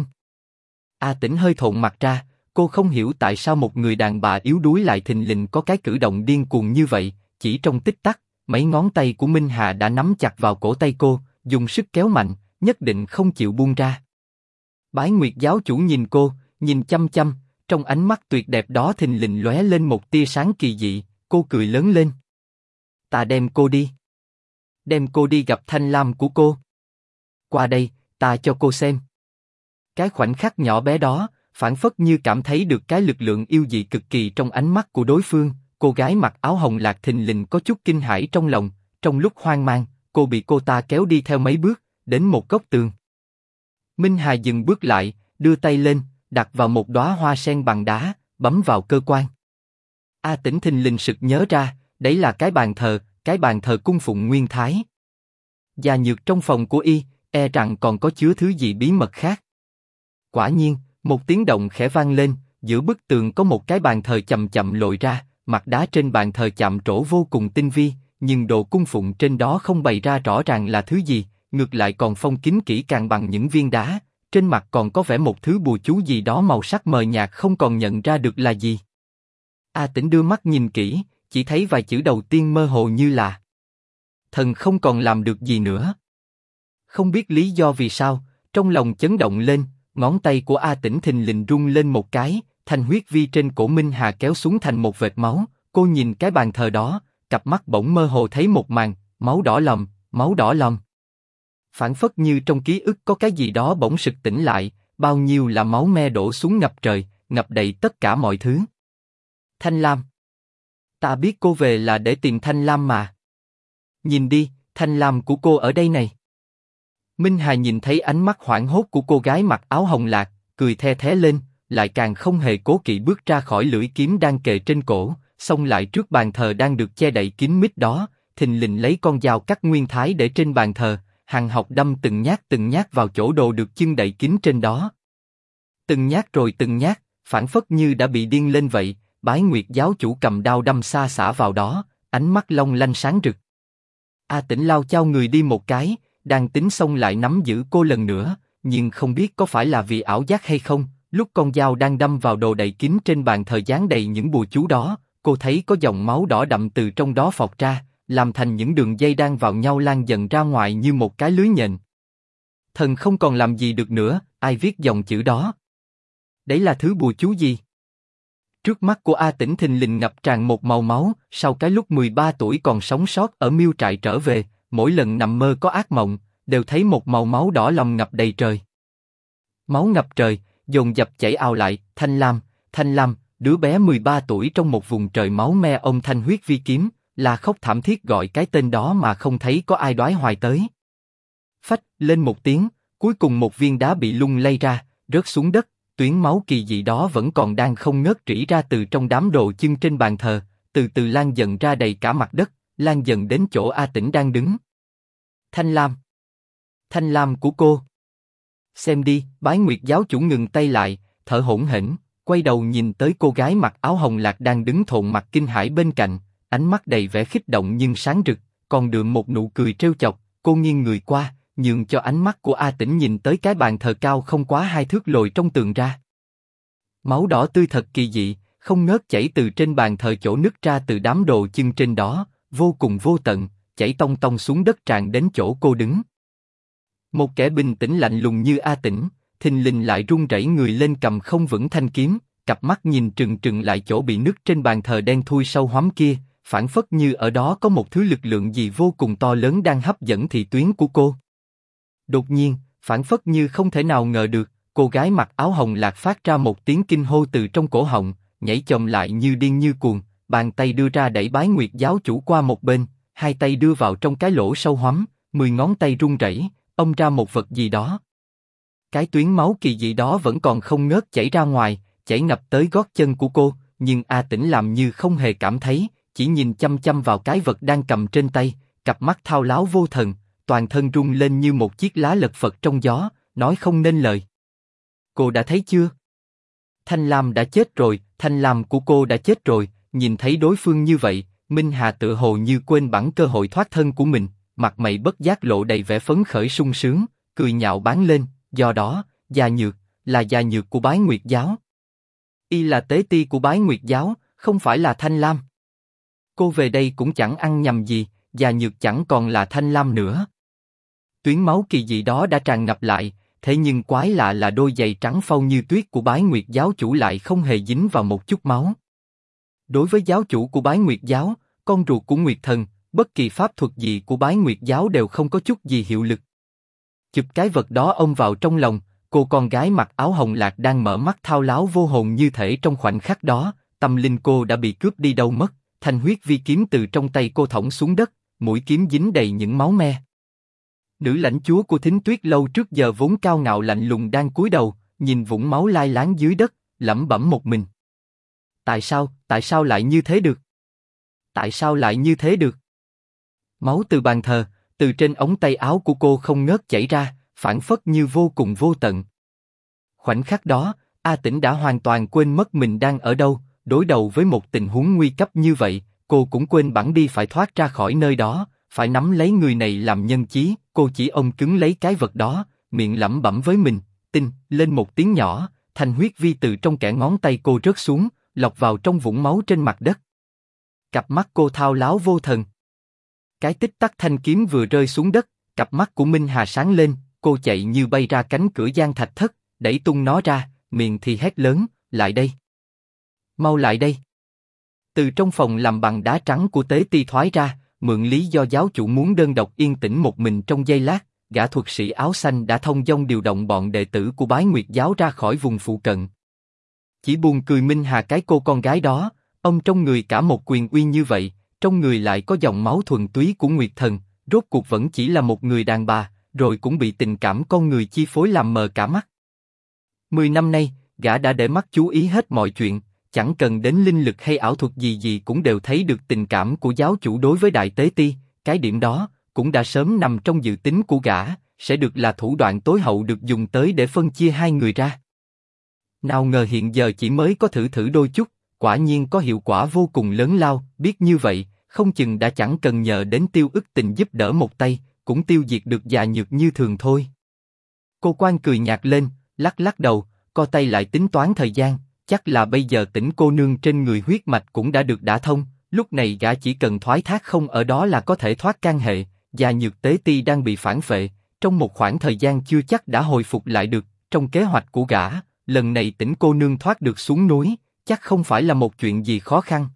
[SPEAKER 1] A Tĩnh hơi thộn mặt ra, cô không hiểu tại sao một người đàn bà yếu đuối lại thình lình có cái cử động điên cuồng như vậy, chỉ trong tích tắc, mấy ngón tay của Minh Hà đã nắm chặt vào cổ tay cô, dùng sức kéo mạnh, nhất định không chịu buông ra. Bái Nguyệt giáo chủ nhìn cô, nhìn chăm chăm, trong ánh mắt tuyệt đẹp đó thình lình lóe lên một tia sáng kỳ dị, cô cười lớn lên. Ta đem cô đi. Đem cô đi gặp Thanh Lam của cô. Qua đây, ta cho cô xem. Cái khoảnh khắc nhỏ bé đó, phảng phất như cảm thấy được cái lực lượng yêu dị cực kỳ trong ánh mắt của đối phương, cô gái mặc áo hồng lạc thình lình có chút kinh hãi trong lòng, trong lúc hoang mang, cô bị cô ta kéo đi theo mấy bước, đến một góc tường. Minh Hà dừng bước lại, đưa tay lên, đặt vào một đóa hoa sen bằng đá, bấm vào cơ quan. A Tĩnh thình lình sực nhớ ra, đấy là cái bàn thờ cung phụng Nguyên Thái. Gia Nhược trong phòng của y, e rằng còn có chứa thứ gì bí mật khác. Quả nhiên, một tiếng động khẽ vang lên, giữa bức tường có một cái bàn thờ chậm chậm lồi ra, mặt đá trên bàn thờ chạm trổ vô cùng tinh vi, nhưng đồ cung phụng trên đó không bày ra rõ ràng là thứ gì, ngược lại còn phong kín kỹ càng bằng những viên đá, trên mặt còn có vẻ một thứ bùa chú gì đó màu sắc mờ nhạt không còn nhận ra được là gì. A Tĩnh đưa mắt nhìn kỹ, chỉ thấy vài chữ đầu tiên mơ hồ như là thần không còn làm được gì nữa. Không biết lý do vì sao, trong lòng chấn động lên, ngón tay của A Tĩnh thình lình rung lên một cái, thanh huyết vi trên cổ Minh Hà kéo xuống thành một vệt máu. Cô nhìn cái bàn thờ đó, cặp mắt bỗng mơ hồ thấy một màn, máu đỏ lòm, máu đỏ lòm. Phảng phất như trong ký ức có cái gì đó bỗng sực tỉnh lại, bao nhiêu là máu me đổ xuống ngập trời, ngập đầy tất cả mọi thứ. Thanh Lam. Ta biết cô về là để tìm Thanh Lam mà. Nhìn đi, Thanh Lam của cô ở đây này. Minh Hà nhìn thấy ánh mắt hoảng hốt của cô gái mặc áo hồng lạc, cười the thé lên, lại càng không hề cố kỵ bước ra khỏi lưỡi kiếm đang kề trên cổ, xông lại trước bàn thờ đang được che đậy kín mít đó, thình lình lấy con dao cắt nguyên thái để trên bàn thờ, hằng học đâm từng nhát vào chỗ đồ được chưng đậy kín trên đó. Từng nhát rồi từng nhát, phảng phất như đã bị điên lên vậy. Bái Nguyệt giáo chủ cầm đao đâm xa xả vào đó, ánh mắt long lanh sáng rực. A Tĩnh lao chao người đi một cái, đang tính xông lại nắm giữ cô lần nữa, nhưng không biết có phải là vì ảo giác hay không, lúc con dao đang đâm vào đồ đậy kín trên bàn thờ dán đầy những bùa chú đó, cô thấy có dòng máu đỏ đậm từ trong đó phọt ra, làm thành những đường dây đang vào nhau lan dần ra ngoài như một cái lưới nhện. Thần không còn làm gì được nữa, ai viết dòng chữ đó? Đấy là thứ bùa chú gì? Trước mắt của A Tĩnh thình lình ngập tràn một màu máu, sau cái lúc 13 tuổi còn sống sót ở miêu trại trở về, mỗi lần nằm mơ có ác mộng, đều thấy một màu máu đỏ lòm ngập đầy trời. Máu ngập trời, dồn dập chảy ào lại. Thanh Lam, đứa bé 13 tuổi trong một vùng trời máu me ông thanh huyết vi kiếm, là khóc thảm thiết gọi cái tên đó mà không thấy có ai đoái hoài tới. Phách lên một tiếng, cuối cùng một viên đá bị lung lay ra, rớt xuống đất. Tuyến máu kỳ dị đó vẫn còn đang không ngớt rỉ ra từ trong đám đồ chưng trên bàn thờ, từ từ lan dần ra đầy cả mặt đất, lan dần đến chỗ A Tĩnh đang đứng. Thanh Lam của cô. Xem đi, Bái Nguyệt giáo chủ ngừng tay lại, thở hổn hển, quay đầu nhìn tới cô gái mặc áo hồng lạc đang đứng thộn mặt kinh hãi bên cạnh, ánh mắt đầy vẻ kích động nhưng sáng rực, còn đượm một nụ cười trêu chọc. Cô nghiêng người qua, nhường cho ánh mắt của A Tĩnh nhìn tới cái bàn thờ cao không quá 2 thước lồi trong tường ra. Máu đỏ tươi thật kỳ dị, không ngớt chảy từ trên bàn thờ chỗ nứt ra từ đám đồ chưng trên đó, vô cùng vô tận, chảy tông tông xuống đất tràn đến chỗ cô đứng. Một kẻ bình tĩnh lạnh lùng như A Tĩnh, thình lình lại run rẩy người lên cầm không vững thanh kiếm, cặp mắt nhìn trừng trừng lại chỗ bị nứt trên bàn thờ đen thui sâu hoắm kia, phảng phất như ở đó có một thứ lực lượng gì vô cùng to lớn đang hấp dẫn thị tuyến của cô. Đột nhiên, phảng phất như không thể nào ngờ được, cô gái mặc áo hồng lạc phát ra một tiếng kinh hô từ trong cổ họng, nhảy chồm lại như điên như cuồng, bàn tay đưa ra đẩy Bái Nguyệt giáo chủ qua một bên, hai tay đưa vào trong cái lỗ sâu hoắm, 10 ngón tay run rẩy, ông ra một vật gì đó. Cái tuyến máu kỳ dị đó vẫn còn không ngớt chảy ra ngoài, chảy ngập tới gót chân của cô, nhưng A Tĩnh làm như không hề cảm thấy, chỉ nhìn chăm chăm vào cái vật đang cầm trên tay, cặp mắt thao láo vô thần, toàn thân rung lên như một chiếc lá lật phật trong gió, nói không nên lời. Cô đã thấy chưa? Thanh Lam đã chết rồi, Thanh Lam của cô đã chết rồi. Nhìn thấy đối phương như vậy, Minh Hà tựa hồ như quên bẵng cơ hội thoát thân của mình, mặt mày bất giác lộ đầy vẻ phấn khởi sung sướng, cười nhạo báng lên. Do đó, Gia Nhược là Gia Nhược của Bái Nguyệt giáo. Y là tế ti của Bái Nguyệt giáo, không phải là Thanh Lam. Cô về đây cũng chẳng ăn nhầm gì, Gia Nhược chẳng còn là Thanh Lam nữa. Tuyến máu kỳ dị đó đã tràn ngập lại, thế nhưng quái lạ là đôi giày trắng phau như tuyết của Bái Nguyệt giáo chủ lại không hề dính vào một chút máu. Đối với giáo chủ của Bái Nguyệt giáo, con ruột của Nguyệt Thần, bất kỳ pháp thuật gì của Bái Nguyệt giáo đều không có chút gì hiệu lực. Chụp cái vật đó ôm vào trong lòng, cô con gái mặc áo hồng lạc đang mở mắt thao láo vô hồn như thể trong khoảnh khắc đó, tâm linh cô đã bị cướp đi đâu mất, thanh huyết vi kiếm từ trong tay cô thõng xuống đất, mũi kiếm dính đầy những máu me. Nữ lãnh chúa của Thính Tuyết lâu trước giờ vốn cao ngạo lạnh lùng đang cúi đầu, nhìn vũng máu lai láng dưới đất, lẩm bẩm một mình. Tại sao lại như thế được? Tại sao lại như thế được? Máu từ bàn thờ, từ trên ống tay áo của cô không ngớt chảy ra, phảng phất như vô cùng vô tận. Khoảnh khắc đó, A Tĩnh đã hoàn toàn quên mất mình đang ở đâu, đối đầu với một tình huống nguy cấp như vậy, cô cũng quên bẵng đi phải thoát ra khỏi nơi đó, phải nắm lấy người này làm nhân chí, cô chỉ ôm cứng lấy cái vật đó, miệng lẩm bẩm với mình, tinh, lên một tiếng nhỏ, thanh huyết vi từ trong kẽ ngón tay cô rớt xuống, lọt vào trong vũng máu trên mặt đất. Cặp mắt cô thao láo vô thần. Cái tích tắc thanh kiếm vừa rơi xuống đất, cặp mắt của Minh Hà sáng lên, cô chạy như bay ra cánh cửa gian thạch thất, đẩy tung nó ra, miệng thì hét lớn, lại đây. Mau lại đây. Từ trong phòng làm bằng đá trắng của tế ti thoái ra, mượn lý do giáo chủ muốn đơn độc yên tĩnh một mình trong giây lát, gã thuật sĩ áo xanh đã thông dong điều động bọn đệ tử của Bái Nguyệt giáo ra khỏi vùng phụ cận. Chỉ buồn cười Minh Hà cái cô con gái đó, ông trong người cả một quyền uy như vậy, trong người lại có dòng máu thuần túy của Nguyệt Thần, rốt cuộc vẫn chỉ là một người đàn bà, rồi cũng bị tình cảm con người chi phối làm mờ cả mắt. 10 năm nay, gã đã để mắt chú ý hết mọi chuyện, chẳng cần đến linh lực hay ảo thuật gì gì cũng đều thấy được tình cảm của giáo chủ đối với Đại Tế Ti, cái điểm đó cũng đã sớm nằm trong dự tính của gã, sẽ được là thủ đoạn tối hậu được dùng tới để phân chia hai người ra. Nào ngờ hiện giờ chỉ mới có thử đôi chút, quả nhiên có hiệu quả vô cùng lớn lao, biết như vậy, không chừng đã chẳng cần nhờ đến Tiêu Ức Tình giúp đỡ một tay, cũng tiêu diệt được Già Nhược như thường thôi. Cô Quan cười nhạt lên, lắc lắc đầu, co tay lại tính toán thời gian, chắc là bây giờ Tĩnh cô nương trên người huyết mạch cũng đã được đả thông, lúc này gã chỉ cần thoái thác không ở đó là có thể thoát can hệ. Già Nhược Tế Ti đang bị phản phệ, trong một khoảng thời gian chưa chắc đã hồi phục lại được. Trong kế hoạch của gã, lần này Tĩnh cô nương thoát được xuống núi, chắc không phải là một chuyện gì khó khăn.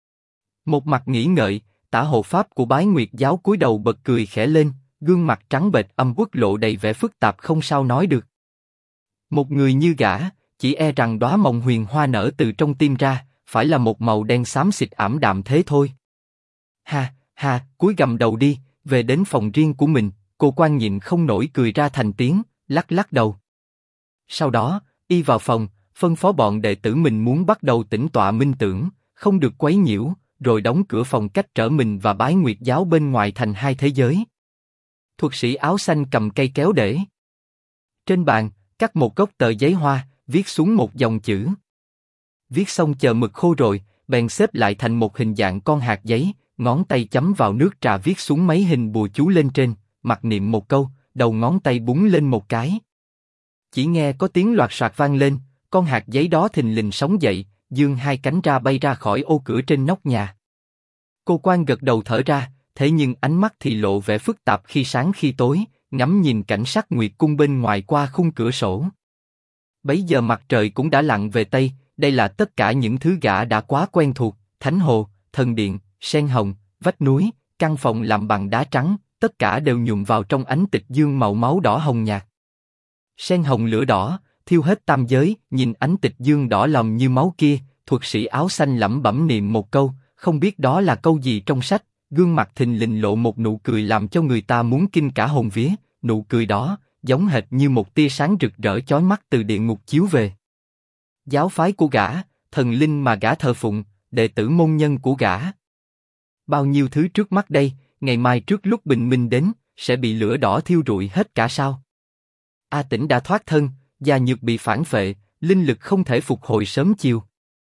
[SPEAKER 1] Một mặt nghĩ ngợi, Tả hộ pháp của Bái Nguyệt giáo cúi đầu bật cười khẽ lên, gương mặt trắng bệch âm uất lộ đầy vẻ phức tạp không sao nói được. Một người như gã, chỉ e rằng đóa mộng huyền hoa nở từ trong tim ra, phải là một màu đen xám xịt ảm đạm thế thôi. Ha, ha, cúi gằm đầu đi, về đến phòng riêng của mình, cô Quan nhịn không nổi cười ra thành tiếng, lắc lắc đầu. Sau đó, y vào phòng, phân phó bọn đệ tử mình muốn bắt đầu tĩnh tọa minh tưởng, không được quấy nhiễu, rồi đóng cửa phòng cách trở mình và Bái Nguyệt giáo bên ngoài thành hai thế giới. Thuật sĩ áo xanh cầm cây kéo để trên bàn, cắt một góc tờ giấy hoa, viết xuống một dòng chữ. Viết xong chờ mực khô rồi, bèn xếp lại thành một hình dạng con hạt giấy, ngón tay chấm vào nước trà viết xuống mấy hình bùa chú lên trên, mặc niệm một câu, đầu ngón tay búng lên một cái. Chỉ nghe có tiếng loạt soạt vang lên, con hạt giấy đó thình lình sống dậy, giương hai cánh ra bay ra khỏi ô cửa trên nóc nhà. Cô Quan gật đầu thở ra, thế nhưng ánh mắt thì lộ vẻ phức tạp khi sáng khi tối, ngắm nhìn cảnh sắc nguyệt cung bên ngoài qua khung cửa sổ. Bấy giờ mặt trời cũng đã lặn về tây, đây là tất cả những thứ gã đã quá quen thuộc, thánh hồ, thần điện, sen hồng, vách núi, căn phòng làm bằng đá trắng, tất cả đều nhuộm vào trong ánh tịch dương màu máu đỏ hồng nhạt. Sen hồng lửa đỏ, thiêu hết tam giới, nhìn ánh tịch dương đỏ lòm như máu kia, thuật sĩ áo xanh lẩm bẩm niệm một câu, không biết đó là câu gì trong sách, gương mặt thình lình lộ một nụ cười làm cho người ta muốn kinh cả hồn vía, nụ cười đó, giống hệt như một tia sáng rực rỡ chói mắt từ địa ngục chiếu về. Giáo phái của gã, thần linh mà gã thờ phụng, đệ tử môn nhân của gã. Bao nhiêu thứ trước mắt đây, ngày mai trước lúc bình minh đến, sẽ bị lửa đỏ thiêu rụi hết cả sao? A Tĩnh đã thoát thân, Gia Nhược bị phản phệ, linh lực không thể phục hồi sớm chiều.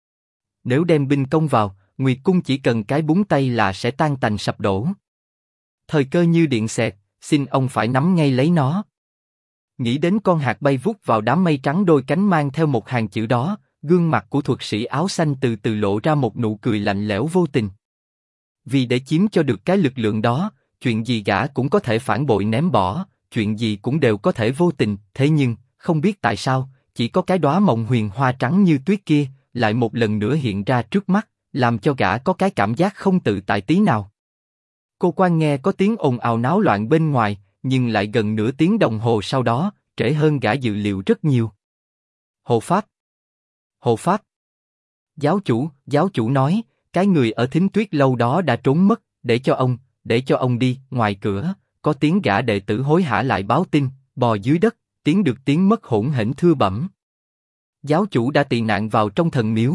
[SPEAKER 1] Nếu đem binh công vào, Nguyệt cung chỉ cần cái búng tay là sẽ tan tành sập đổ. Thời cơ như điện xẹt, xin ông phải nắm ngay lấy nó. Nghĩ đến con hạt bay vút vào đám mây trắng đôi cánh mang theo một hàng chữ đó, gương mặt của thuật sĩ áo xanh từ từ lộ ra một nụ cười lạnh lẽo vô tình. Vì để chiếm cho được cái lực lượng đó, chuyện gì gã cũng có thể phản bội ném bỏ, chuyện gì cũng đều có thể vô tình. Thế nhưng, không biết tại sao, chỉ có cái đóa mộng huyền hoa trắng như tuyết kia, lại một lần nữa hiện ra trước mắt, làm cho gã có cái cảm giác không tự tại tí nào. Cô Quan nghe có tiếng ồn ào náo loạn bên ngoài, nhưng lại gần nửa tiếng đồng hồ sau đó, trễ hơn gã dự liệu rất nhiều. Hộ pháp! Hộ pháp! Giáo chủ nói, cái người ở Thính Tuyết lâu đó đã trốn mất, để cho ông đi. Ngoài cửa, có tiếng gã đệ tử hối hả lại báo tin, bò dưới đất, tiếng được tiếng mất hỗn hển thưa bẩm. Giáo chủ đã tị nạn vào trong thần miếu,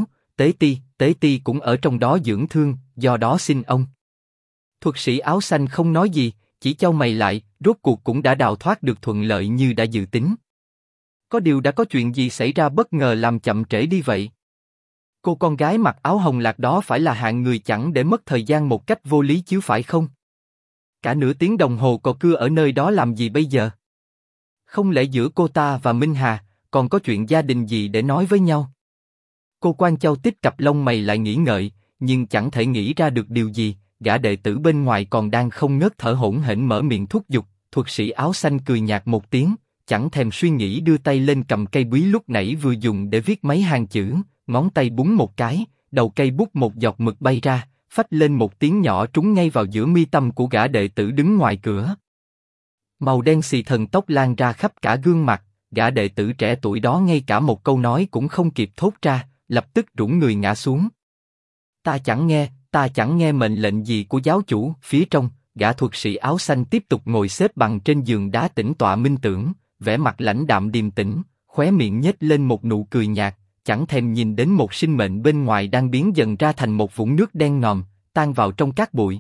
[SPEAKER 1] Tế Ti cũng ở trong đó dưỡng thương, do đó xin ông. Thuật sĩ áo xanh không nói gì, chỉ chau mày lại, rốt cuộc cũng đã đào thoát được thuận lợi như đã dự tính. Có điều đã có chuyện gì xảy ra bất ngờ làm chậm trễ đi vậy? Cô con gái mặc áo hồng lạc đó phải là hạng người chẳng để mất thời gian một cách vô lý chứ phải không? Cả nửa tiếng đồng hồ cò cưa ở nơi đó làm gì bây giờ? Không lẽ giữa cô ta và Minh Hà còn có chuyện gia đình gì để nói với nhau? Cô Quan Châu tích cặp lông mày lại nghĩ ngợi, nhưng chẳng thể nghĩ ra được điều gì. Gã đệ tử bên ngoài còn đang không ngớt thở hổn hển mở miệng thúc giục. Thuật sĩ áo xanh cười nhạt một tiếng, chẳng thèm suy nghĩ đưa tay lên cầm cây búy lúc nãy vừa dùng để viết mấy hàng chữ, ngón tay búng một cái, đầu cây bút một giọt mực bay ra, phách lên một tiếng nhỏ trúng ngay vào giữa mi tâm của gã đệ tử đứng ngoài cửa. Màu đen xì thần tốc lan ra khắp cả gương mặt, gã đệ tử trẻ tuổi đó ngay cả một câu nói cũng không kịp thốt ra, lập tức rũ người ngã xuống. Ta chẳng nghe mệnh lệnh gì của giáo chủ. Phía trong, gã thuật sĩ áo xanh tiếp tục ngồi xếp bằng trên giường đá tĩnh tọa minh tưởng, vẻ mặt lãnh đạm điềm tĩnh, khóe miệng nhếch lên một nụ cười nhạt, chẳng thèm nhìn đến một sinh mệnh bên ngoài đang biến dần ra thành một vũng nước đen ngòm, tan vào trong cát bụi.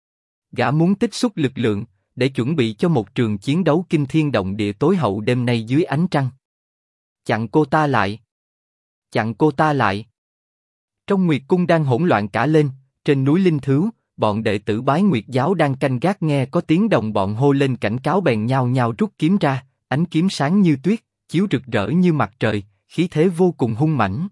[SPEAKER 1] Gã muốn tích xúc lực lượng, để chuẩn bị cho một trường chiến đấu kinh thiên động địa tối hậu đêm nay dưới ánh trăng. Chặn cô ta lại! Chặn cô ta lại! Trong Nguyệt cung đang hỗn loạn cả lên, trên núi Linh Thứu, bọn đệ tử Bái Nguyệt giáo đang canh gác nghe có tiếng đồng bọn hô lên cảnh cáo bèn nhao nhao rút kiếm ra, ánh kiếm sáng như tuyết, chiếu rực rỡ như mặt trời, khí thế vô cùng hung mãnh.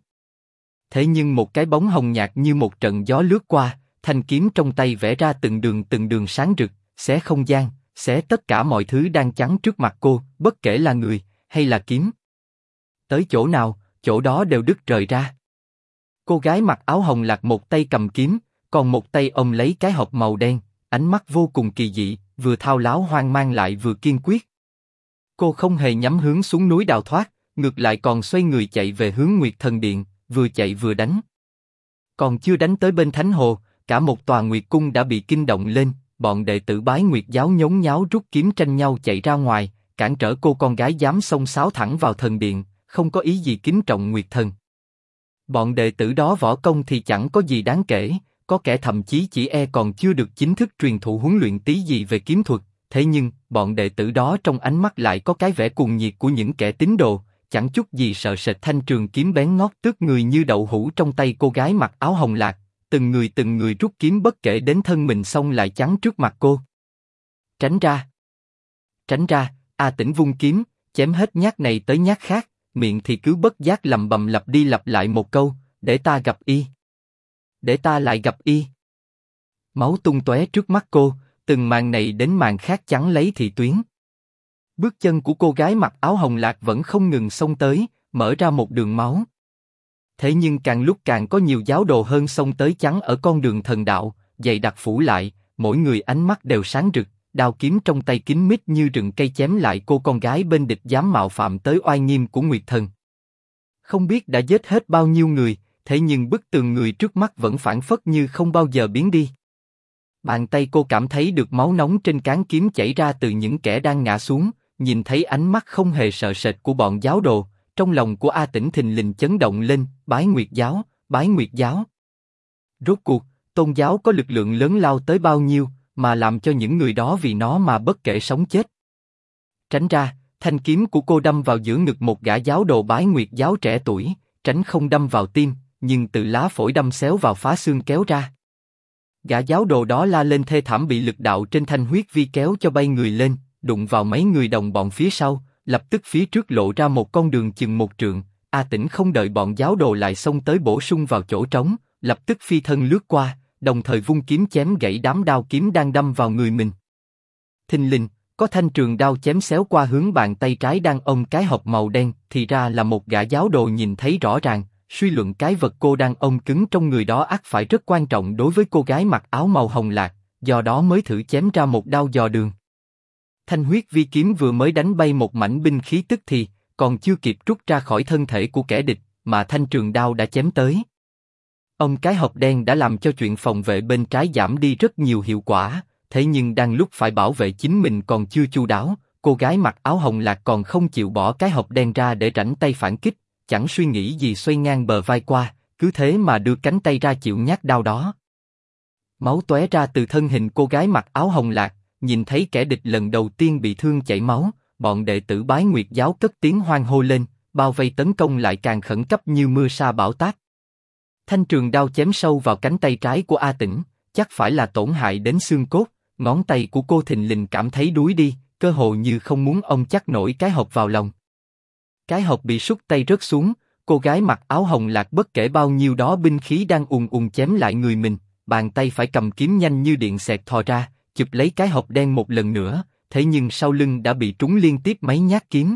[SPEAKER 1] Thế nhưng một cái bóng hồng nhạt như một trận gió lướt qua, thanh kiếm trong tay vẽ ra từng đường sáng rực, xé không gian, xé tất cả mọi thứ đang chắn trước mặt cô, bất kể là người hay là kiếm. Tới chỗ nào, chỗ đó đều đứt rời ra. Cô gái mặc áo hồng lạc một tay cầm kiếm, còn một tay ôm lấy cái hộp màu đen, ánh mắt vô cùng kỳ dị, vừa thao láo hoang mang lại vừa kiên quyết. Cô không hề nhắm hướng xuống núi đào thoát, ngược lại còn xoay người chạy về hướng Nguyệt Thần Điện, vừa chạy vừa đánh. Còn chưa đánh tới bên Thánh Hồ, cả một tòa Nguyệt Cung đã bị kinh động lên, bọn đệ tử Bái Nguyệt giáo nhốn nháo rút kiếm tranh nhau chạy ra ngoài, cản trở cô con gái dám xông xáo thẳng vào thần điện, không có ý gì kính trọng Nguyệt Thần. Bọn đệ tử đó võ công thì chẳng có gì đáng kể, có kẻ thậm chí chỉ còn chưa được chính thức truyền thụ huấn luyện tí gì về kiếm thuật, thế nhưng bọn đệ tử đó trong ánh mắt lại có cái vẻ cuồng nhiệt của những kẻ tín đồ, chẳng chút gì sợ sệt thanh trường kiếm bén ngót tước người như đậu hũ trong tay cô gái mặc áo hồng lạc, từng người rút kiếm bất kể đến thân mình xong lại chắn trước mặt cô. Tránh ra! Tránh ra! A Tĩnh vung kiếm, chém hết nhát này tới nhát khác, miệng thì cứ bất giác lầm bầm lặp đi lặp lại một câu, để ta gặp y. Để ta lại gặp y. Máu tung tóe trước mắt cô, từng màn này đến màn khác chắn lấy thị tuyến. Bước chân của cô gái mặc áo hồng lạc vẫn không ngừng xông tới, mở ra một đường máu. Thế nhưng càng lúc càng có nhiều giáo đồ hơn xông tới chắn ở con đường thần đạo, dày đặc phủ lại, mỗi người ánh mắt đều sáng rực, đao kiếm trong tay kín mít như rừng cây chém lại cô con gái bên địch dám mạo phạm tới oai nghiêm của Nguyệt Thần. Không biết đã giết hết bao nhiêu người, thế nhưng bức tường người trước mắt vẫn phảng phất như không bao giờ biến đi. Bàn tay cô cảm thấy được máu nóng trên cán kiếm chảy ra từ những kẻ đang ngã xuống, nhìn thấy ánh mắt không hề sợ sệt của bọn giáo đồ, trong lòng của A Tĩnh thình lình chấn động lên, Bái Nguyệt giáo, Bái Nguyệt giáo. Rốt cuộc, tôn giáo có lực lượng lớn lao tới bao nhiêu, mà làm cho những người đó vì nó mà bất kể sống chết. Tránh ra, thanh kiếm của cô đâm vào giữa ngực một gã giáo đồ Bái Nguyệt giáo trẻ tuổi, tránh không đâm vào tim, nhưng từ lá phổi đâm xéo vào phá xương kéo ra. Gã giáo đồ đó la lên thê thảm bị lực đạo trên thanh huyết vi kéo cho bay người lên, đụng vào mấy người đồng bọn phía sau, lập tức phía trước lộ ra một con đường chừng 1 trượng. A Tĩnh không đợi bọn giáo đồ lại xông tới bổ sung vào chỗ trống, lập tức phi thân lướt qua, đồng thời vung kiếm chém gãy đám đao kiếm đang đâm vào người mình. Thình lình, có thanh trường đao chém xéo qua hướng bàn tay trái đang ôm cái hộp màu đen, thì ra là một gã giáo đồ nhìn thấy rõ ràng, suy luận cái vật cô đang ôm cứng trong người đó ắt phải rất quan trọng đối với cô gái mặc áo màu hồng lạc, do đó mới thử chém ra một đao dò đường. Thanh huyết vi kiếm vừa mới đánh bay một mảnh binh khí tức thì, còn chưa kịp rút ra khỏi thân thể của kẻ địch, mà thanh trường đao đã chém tới. Ông cái hộp đen đã làm cho chuyện phòng vệ bên trái giảm đi rất nhiều hiệu quả, thế nhưng đang lúc phải bảo vệ chính mình còn chưa chu đáo, cô gái mặc áo hồng lạc còn không chịu bỏ cái hộp đen ra để rảnh tay phản kích, chẳng suy nghĩ gì xoay ngang bờ vai qua, cứ thế mà đưa cánh tay ra chịu nhát đao đó. Máu tóe ra từ thân hình cô gái mặc áo hồng lạc, nhìn thấy kẻ địch lần đầu tiên bị thương chảy máu, bọn đệ tử Bái Nguyệt giáo cất tiếng hoan hô lên, bao vây tấn công lại càng khẩn cấp như mưa sa bão táp. Thanh trường đao chém sâu vào cánh tay trái của A Tĩnh, chắc phải là tổn hại đến xương cốt, ngón tay của cô thình lình cảm thấy đuối đi, cơ hồ như không muốn ôm chắc nổi cái hộp vào lòng. Cái hộp bị sút tay rớt xuống, cô gái mặc áo hồng lạc bất kể bao nhiêu đó binh khí đang ùn ùn chém lại người mình, bàn tay phải cầm kiếm nhanh như điện xẹt thò ra, chụp lấy cái hộp đen một lần nữa, thế nhưng sau lưng đã bị trúng liên tiếp mấy nhát kiếm.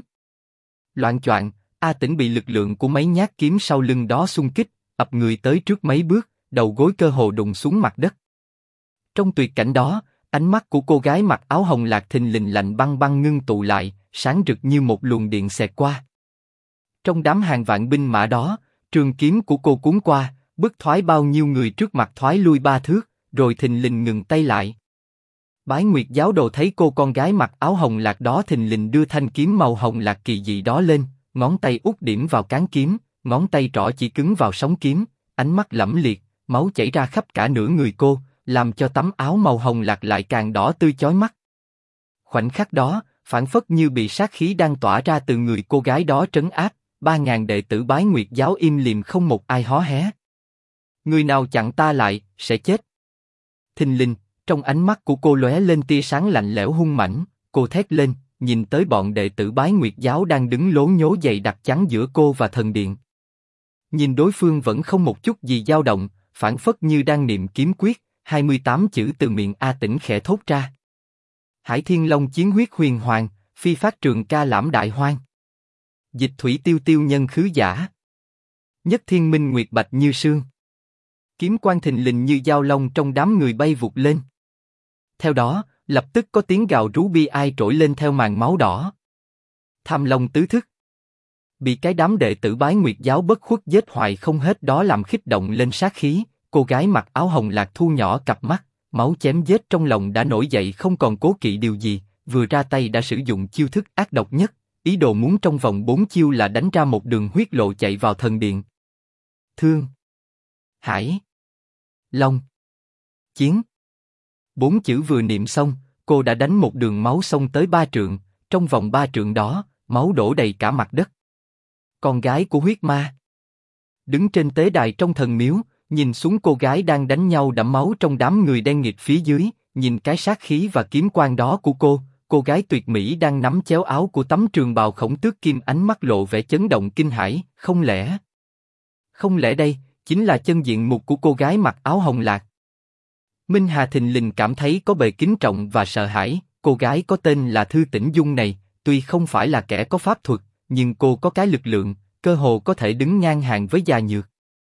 [SPEAKER 1] Loạng choạng, A Tĩnh bị lực lượng của mấy nhát kiếm sau lưng đó xung kích, ập người tới trước mấy bước, đầu gối cơ hồ đụng xuống mặt đất. Trong tuyệt cảnh đó, ánh mắt của cô gái mặc áo hồng lạc thình lình lạnh băng băng ngưng tụ lại, sáng rực như một luồng điện xẹt qua. Trong đám hàng vạn binh mã đó, trường kiếm của cô cuốn qua, bức thoái bao nhiêu người trước mặt thoái lui 3 thước, rồi thình lình ngừng tay lại. Bái Nguyệt giáo đồ thấy cô con gái mặc áo hồng lạc đó thình lình đưa thanh kiếm màu hồng lạc kỳ dị đó lên, ngón tay út điểm vào cán kiếm, ngón tay trỏ chỉ cứng vào sóng kiếm, ánh mắt lẫm liệt, máu chảy ra khắp cả nửa người cô, làm cho tấm áo màu hồng lạc lại càng đỏ tươi chói mắt. Khoảnh khắc đó, phảng phất như bị sát khí đang tỏa ra từ người cô gái đó trấn áp, 3.000 đệ tử Bái Nguyệt giáo im lìm không một ai hó hé. Người nào chặn ta lại, sẽ chết. Thình lình, trong ánh mắt của cô lóe lên tia sáng lạnh lẽo hung mãnh, cô thét lên, nhìn tới bọn đệ tử Bái Nguyệt giáo đang đứng lố nhố dày đặc chắn giữa cô và thần điện. Nhìn đối phương vẫn không một chút gì dao động, phảng phất như đang niệm kiếm quyết, 28 chữ từ miệng A Tĩnh khẽ thốt ra. Hải Thiên Long chiến huyết huyền hoàng, phi phát trường ca lãm đại hoang. Dịch thủy tiêu tiêu nhân khứ giả. Nhất thiên minh nguyệt bạch như sương. Kiếm quang thình lình như dao long trong đám người bay vụt lên. Theo đó, lập tức có tiếng gào rú bi ai trỗi lên theo màn máu đỏ. Tham long tứ thức. Bị cái đám đệ tử Bái Nguyệt giáo bất khuất giết hoài không hết đó làm khích động lên sát khí, cô gái mặc áo hồng lạc thu nhỏ cặp mắt, máu chém giết trong lòng đã nổi dậy không còn cố kỵ điều gì, vừa ra tay đã sử dụng chiêu thức ác độc nhất, ý đồ muốn trong vòng 4 chiêu là đánh ra một đường huyết lộ chạy vào thần điện. Thương, Hải, Long, Chiến. 4 chữ vừa niệm xong, cô đã đánh một đường máu xông tới 3 trượng, trong vòng 3 trượng đó, máu đổ đầy cả mặt đất. Con gái của huyết ma đứng trên tế đài trong thần miếu, nhìn xuống cô gái đang đánh nhau đẫm máu trong đám người đen nghịt phía dưới, nhìn cái sát khí và kiếm quang đó của cô gái tuyệt mỹ đang nắm chéo áo của tấm trường bào Khổng Tước Kim, ánh mắt lộ vẻ chấn động kinh hãi, không lẽ đây chính là chân diện mục của cô gái mặc áo hồng lạc? Minh Hà thình lình cảm thấy có bề kính trọng và sợ hãi, cô gái có tên là Thư Tĩnh Dung này, tuy không phải là kẻ có pháp thuật, nhưng cô có cái lực lượng, cơ hồ có thể đứng ngang hàng với Già Nhược.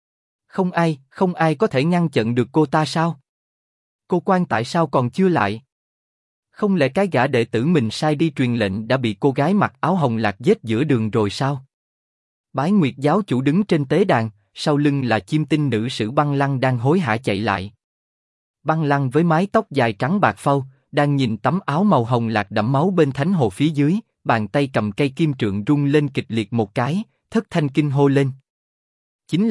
[SPEAKER 1] Không ai có thể ngăn chặn được cô ta sao? Cô quan tại sao còn chưa lại? Không lẽ cái gã đệ tử mình sai đi truyền lệnh đã bị cô gái mặc áo hồng lạc giết giữa đường rồi sao? Bái Nguyệt giáo chủ đứng trên tế đàn, sau lưng là Chiêm Tinh nữ sử Băng Lăng đang hối hả chạy lại. Băng Lăng với mái tóc dài trắng bạc phau, đang nhìn tấm áo màu hồng lạc đẫm máu bên thánh hồ phía dưới, bàn tay cầm cây kim trượng rung lên kịch liệt một cái, thất thanh kinh hô lên. Chính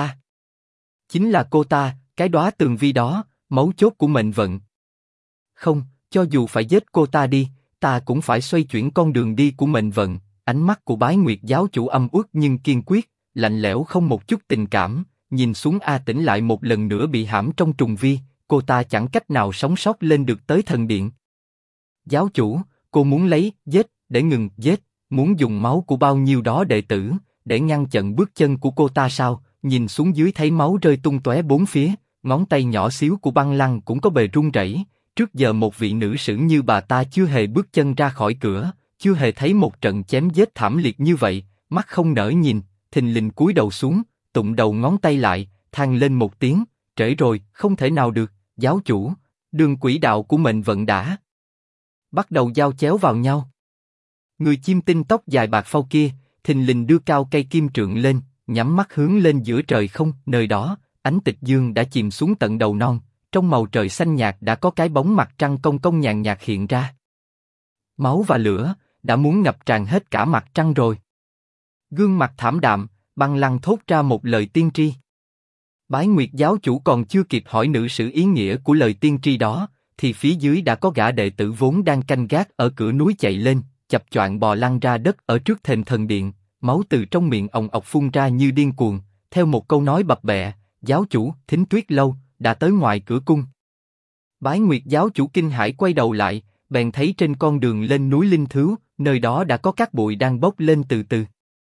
[SPEAKER 1] là cô ta, cái đóa tường vi đó, mấu chốt của mệnh vận. Không, cho dù phải giết cô ta đi, ta cũng phải xoay chuyển con đường đi của mệnh vận. Ánh mắt của Bái Nguyệt giáo chủ âm uất nhưng kiên quyết, lạnh lẽo không một chút tình cảm, nhìn xuống A Tĩnh lại một lần nữa bị hãm trong trùng vi, cô ta chẳng cách nào sống sót lên được tới thần điện. Giáo chủ, cô muốn giết, để ngừng giết, muốn dùng máu của bao nhiêu đó đệ tử, để ngăn chặn bước chân của cô ta sao? Nhìn xuống dưới thấy máu rơi tung tóe bốn phía, ngón tay nhỏ xíu của Băng Lăng cũng có bề run rẩy. Trước giờ một vị nữ sử như bà ta chưa hề bước chân ra khỏi cửa, chưa hề thấy một trận chém giết thảm liệt như vậy, mắt không nỡ nhìn, thình lình cúi đầu xuống, tụng đầu ngón tay lại, than lên một tiếng, trễ rồi, không thể nào được, giáo chủ, đường quỹ đạo của mệnh vận đã bắt đầu giao chéo vào nhau. Người Chiêm Tinh tóc dài bạc phau kia, thình lình đưa cao cây kim trượng lên, nhắm mắt hướng lên giữa trời không, nơi đó, ánh tịch dương đã chìm xuống tận đầu non, trong màu trời xanh nhạt đã có cái bóng mặt trăng cong cong nhàn nhạt hiện ra. Máu và lửa đã muốn ngập tràn hết cả mặt trăng rồi. Gương mặt thảm đạm, Băng Lăng thốt ra một lời tiên tri. Bái Nguyệt giáo chủ còn chưa kịp hỏi nữ sử ý nghĩa của lời tiên tri đó, thì phía dưới đã có gã đệ tử vốn đang canh gác ở cửa núi chạy lên, chập choạng bò lăn ra đất ở trước thềm thần điện, máu từ trong miệng ồng ọc phun ra như điên cuồng, theo một câu nói bập bẹ, giáo chủ, Thính Tuyết lâu, đã tới ngoài cửa cung. Bái Nguyệt giáo chủ kinh hãi quay đầu lại, bèn thấy trên con đường lên núi Linh Thứu, nơi đó đã có các bụi đang bốc lên từ từ.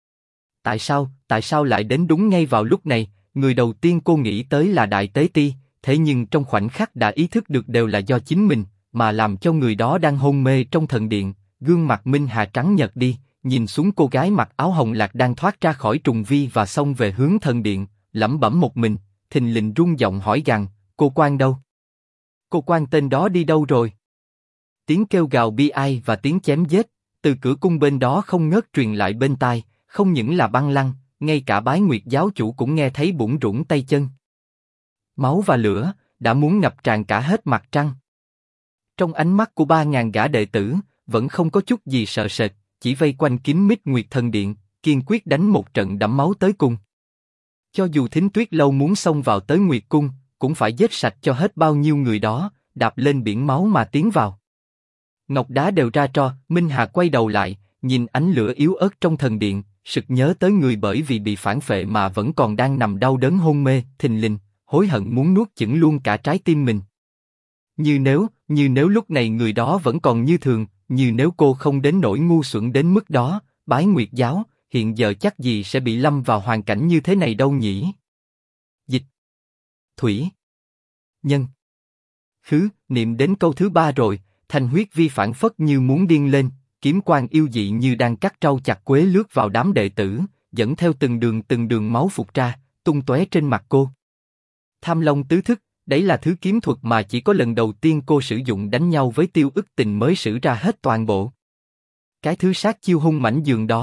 [SPEAKER 1] Tại sao lại đến đúng ngay vào lúc này? Người đầu tiên cô nghĩ tới là Đại Tế Ti, thế nhưng trong khoảnh khắc đã ý thức được đều là do chính mình, mà làm cho người đó đang hôn mê trong thần điện. Gương mặt Minh Hà trắng nhợt đi, nhìn xuống cô gái mặc áo hồng lạc đang thoát ra khỏi trùng vi và xông về hướng thần điện, lẩm bẩm một mình, thình lình rung giọng hỏi gằn, cô Quan đâu? Cô Quan tên đó đi đâu rồi? Tiếng kêu gào bi ai và tiếng chém giết từ cửa cung bên đó không ngớt truyền lại bên tai, không những là Băng Lăng, ngay cả Bái Nguyệt giáo chủ cũng nghe thấy bủn rủn tay chân. Máu và lửa đã muốn ngập tràn cả hết mặt trăng. Trong ánh mắt của 3.000 gã đệ tử vẫn không có chút gì sợ sệt, chỉ vây quanh kiếm mít Nguyệt thần điện, kiên quyết đánh một trận đẫm máu tới cùng. Cho dù Thính Tuyết lâu muốn xông vào tới Nguyệt cung, cũng phải giết sạch cho hết bao nhiêu người đó, đạp lên biển máu mà tiến vào. Ngọc đá đều ra tro. Minh Hà quay đầu lại, nhìn ánh lửa yếu ớt trong thần điện, sực nhớ tới người bởi vì bị phản phệ mà vẫn còn đang nằm đau đớn hôn mê, thình lình, hối hận muốn nuốt chửng luôn cả trái tim mình. Như nếu lúc này người đó vẫn còn như thường, như nếu cô không đến nỗi ngu xuẩn đến mức đó, Bái Nguyệt giáo hiện giờ chắc gì sẽ bị lâm vào hoàn cảnh như thế này đâu nhỉ? Dịch, thủy, nhân, khứ, niệm đến câu thứ 3 rồi, thanh huyết vi phản phất như muốn điên lên, kiếm quang yêu dị như đang cắt rau chặt quế lướt vào đám đệ tử, dẫn theo từng đường máu phụt ra, tung tóe trên mặt cô. Tham Long tứ thức, đấy là thứ kiếm thuật mà chỉ có lần đầu tiên cô sử dụng đánh nhau với Tiêu Ức Tình mới sử ra hết toàn bộ. Cái thứ sát chiêu hung mãnh dường đó,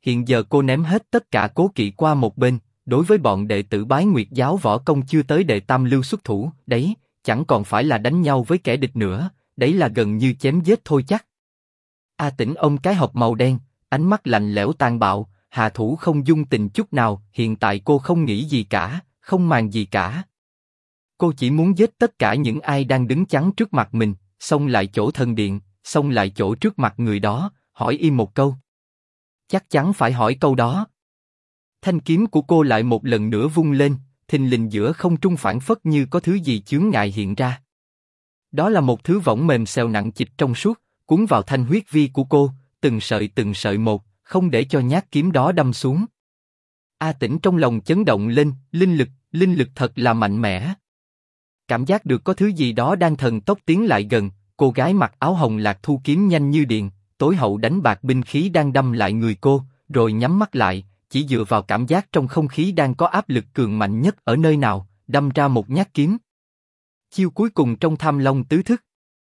[SPEAKER 1] hiện giờ cô ném hết tất cả cố kỵ qua một bên, đối với bọn đệ tử Bái Nguyệt giáo võ công chưa tới đệ tam lưu xuất thủ, đấy, chẳng còn phải là đánh nhau với kẻ địch nữa, đấy là gần như chém giết thôi chắc. A Tĩnh ôm cái hộp màu đen, ánh mắt lạnh lẽo tàn bạo, hạ thủ không dung tình chút nào, hiện tại cô không nghĩ gì cả, không màng gì cả. Cô chỉ muốn giết tất cả những ai đang đứng chắn trước mặt mình, xông lại chỗ thần điện, xông lại chỗ trước mặt người đó, hỏi y một câu. Chắc chắn phải hỏi câu đó. Thanh kiếm của cô lại một lần nữa vung lên, thình lình giữa không trung phảng phất như có thứ gì chướng ngại hiện ra. Đó là một thứ võng mềm xèo nặng chịch trong suốt, cuốn vào thanh huyết vi của cô, từng sợi một, không để cho nhát kiếm đó đâm xuống. A Tĩnh trong lòng chấn động lên, linh lực thật là mạnh mẽ. Cảm giác được có thứ gì đó đang thần tốc tiến lại gần, cô gái mặc áo hồng lạc thu kiếm nhanh như điện, tối hậu đánh bạc binh khí đang đâm lại người cô, rồi nhắm mắt lại, chỉ dựa vào cảm giác trong không khí đang có áp lực cường mạnh nhất ở nơi nào, đâm ra một nhát kiếm. Chiêu cuối cùng trong Tham Long tứ thức.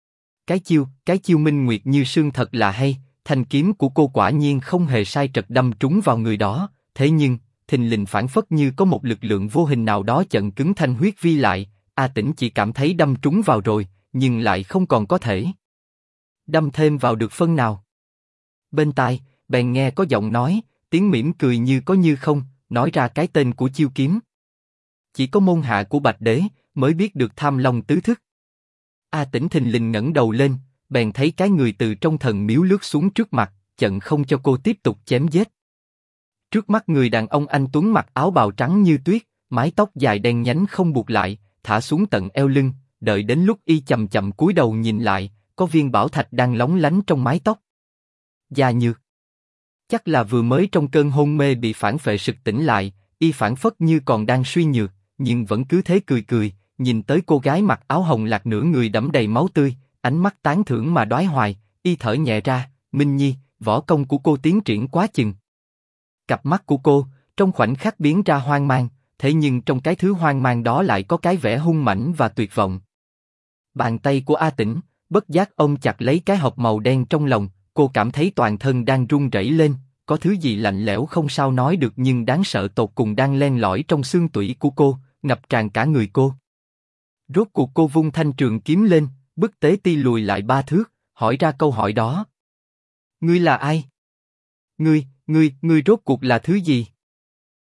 [SPEAKER 1] Cái chiêu minh nguyệt như sương thật là hay, thanh kiếm của cô quả nhiên không hề sai trật đâm trúng vào người đó, thế nhưng, thình lình phảng phất như có một lực lượng vô hình nào đó chặn cứng thanh huyết vi lại, A Tĩnh chỉ cảm thấy đâm trúng vào rồi, nhưng lại không còn có thể đâm thêm vào được phân nào. Bên tai, bèn nghe có giọng nói, tiếng mỉm cười như có như không, nói ra cái tên của chiêu kiếm. Chỉ có môn hạ của Bạch Đế mới biết được Tham Long tứ thức. A Tĩnh thình lình ngẩng đầu lên, bèn thấy cái người từ trong thần miếu lướt xuống trước mặt, chặn không cho cô tiếp tục chém giết. Trước mắt người đàn ông anh tuấn mặc áo bào trắng như tuyết, mái tóc dài đen nhánh không buộc lại, thả xuống tận eo lưng, đợi đến lúc y chậm chậm cúi đầu nhìn lại, có viên bảo thạch đang lóng lánh trong mái tóc. Già Nhược. Chắc là vừa mới trong cơn hôn mê bị phản phệ sực tỉnh lại, y phảng phất như còn đang suy nhược, nhưng vẫn cứ thế cười cười, nhìn tới cô gái mặc áo hồng lạc nửa người đẫm đầy máu tươi, ánh mắt tán thưởng mà đoái hoài, y thở nhẹ ra, Minh Nhi, võ công của cô tiến triển quá chừng. Cặp mắt của cô, trong khoảnh khắc biến ra hoang mang, thế nhưng trong cái thứ hoang mang đó lại có cái vẻ hung mãnh và tuyệt vọng. Bàn tay của A Tĩnh, bất giác ôm chặt lấy cái hộp màu đen trong lòng, cô cảm thấy toàn thân đang run rẩy lên, có thứ gì lạnh lẽo không sao nói được nhưng đáng sợ tột cùng đang len lỏi trong xương tủy của cô, ngập tràn cả người cô. Rốt cuộc cô vung thanh trường kiếm lên, bức Tế Ti lùi lại 3 thước, hỏi ra câu hỏi đó. Ngươi là ai? Ngươi rốt cuộc là thứ gì?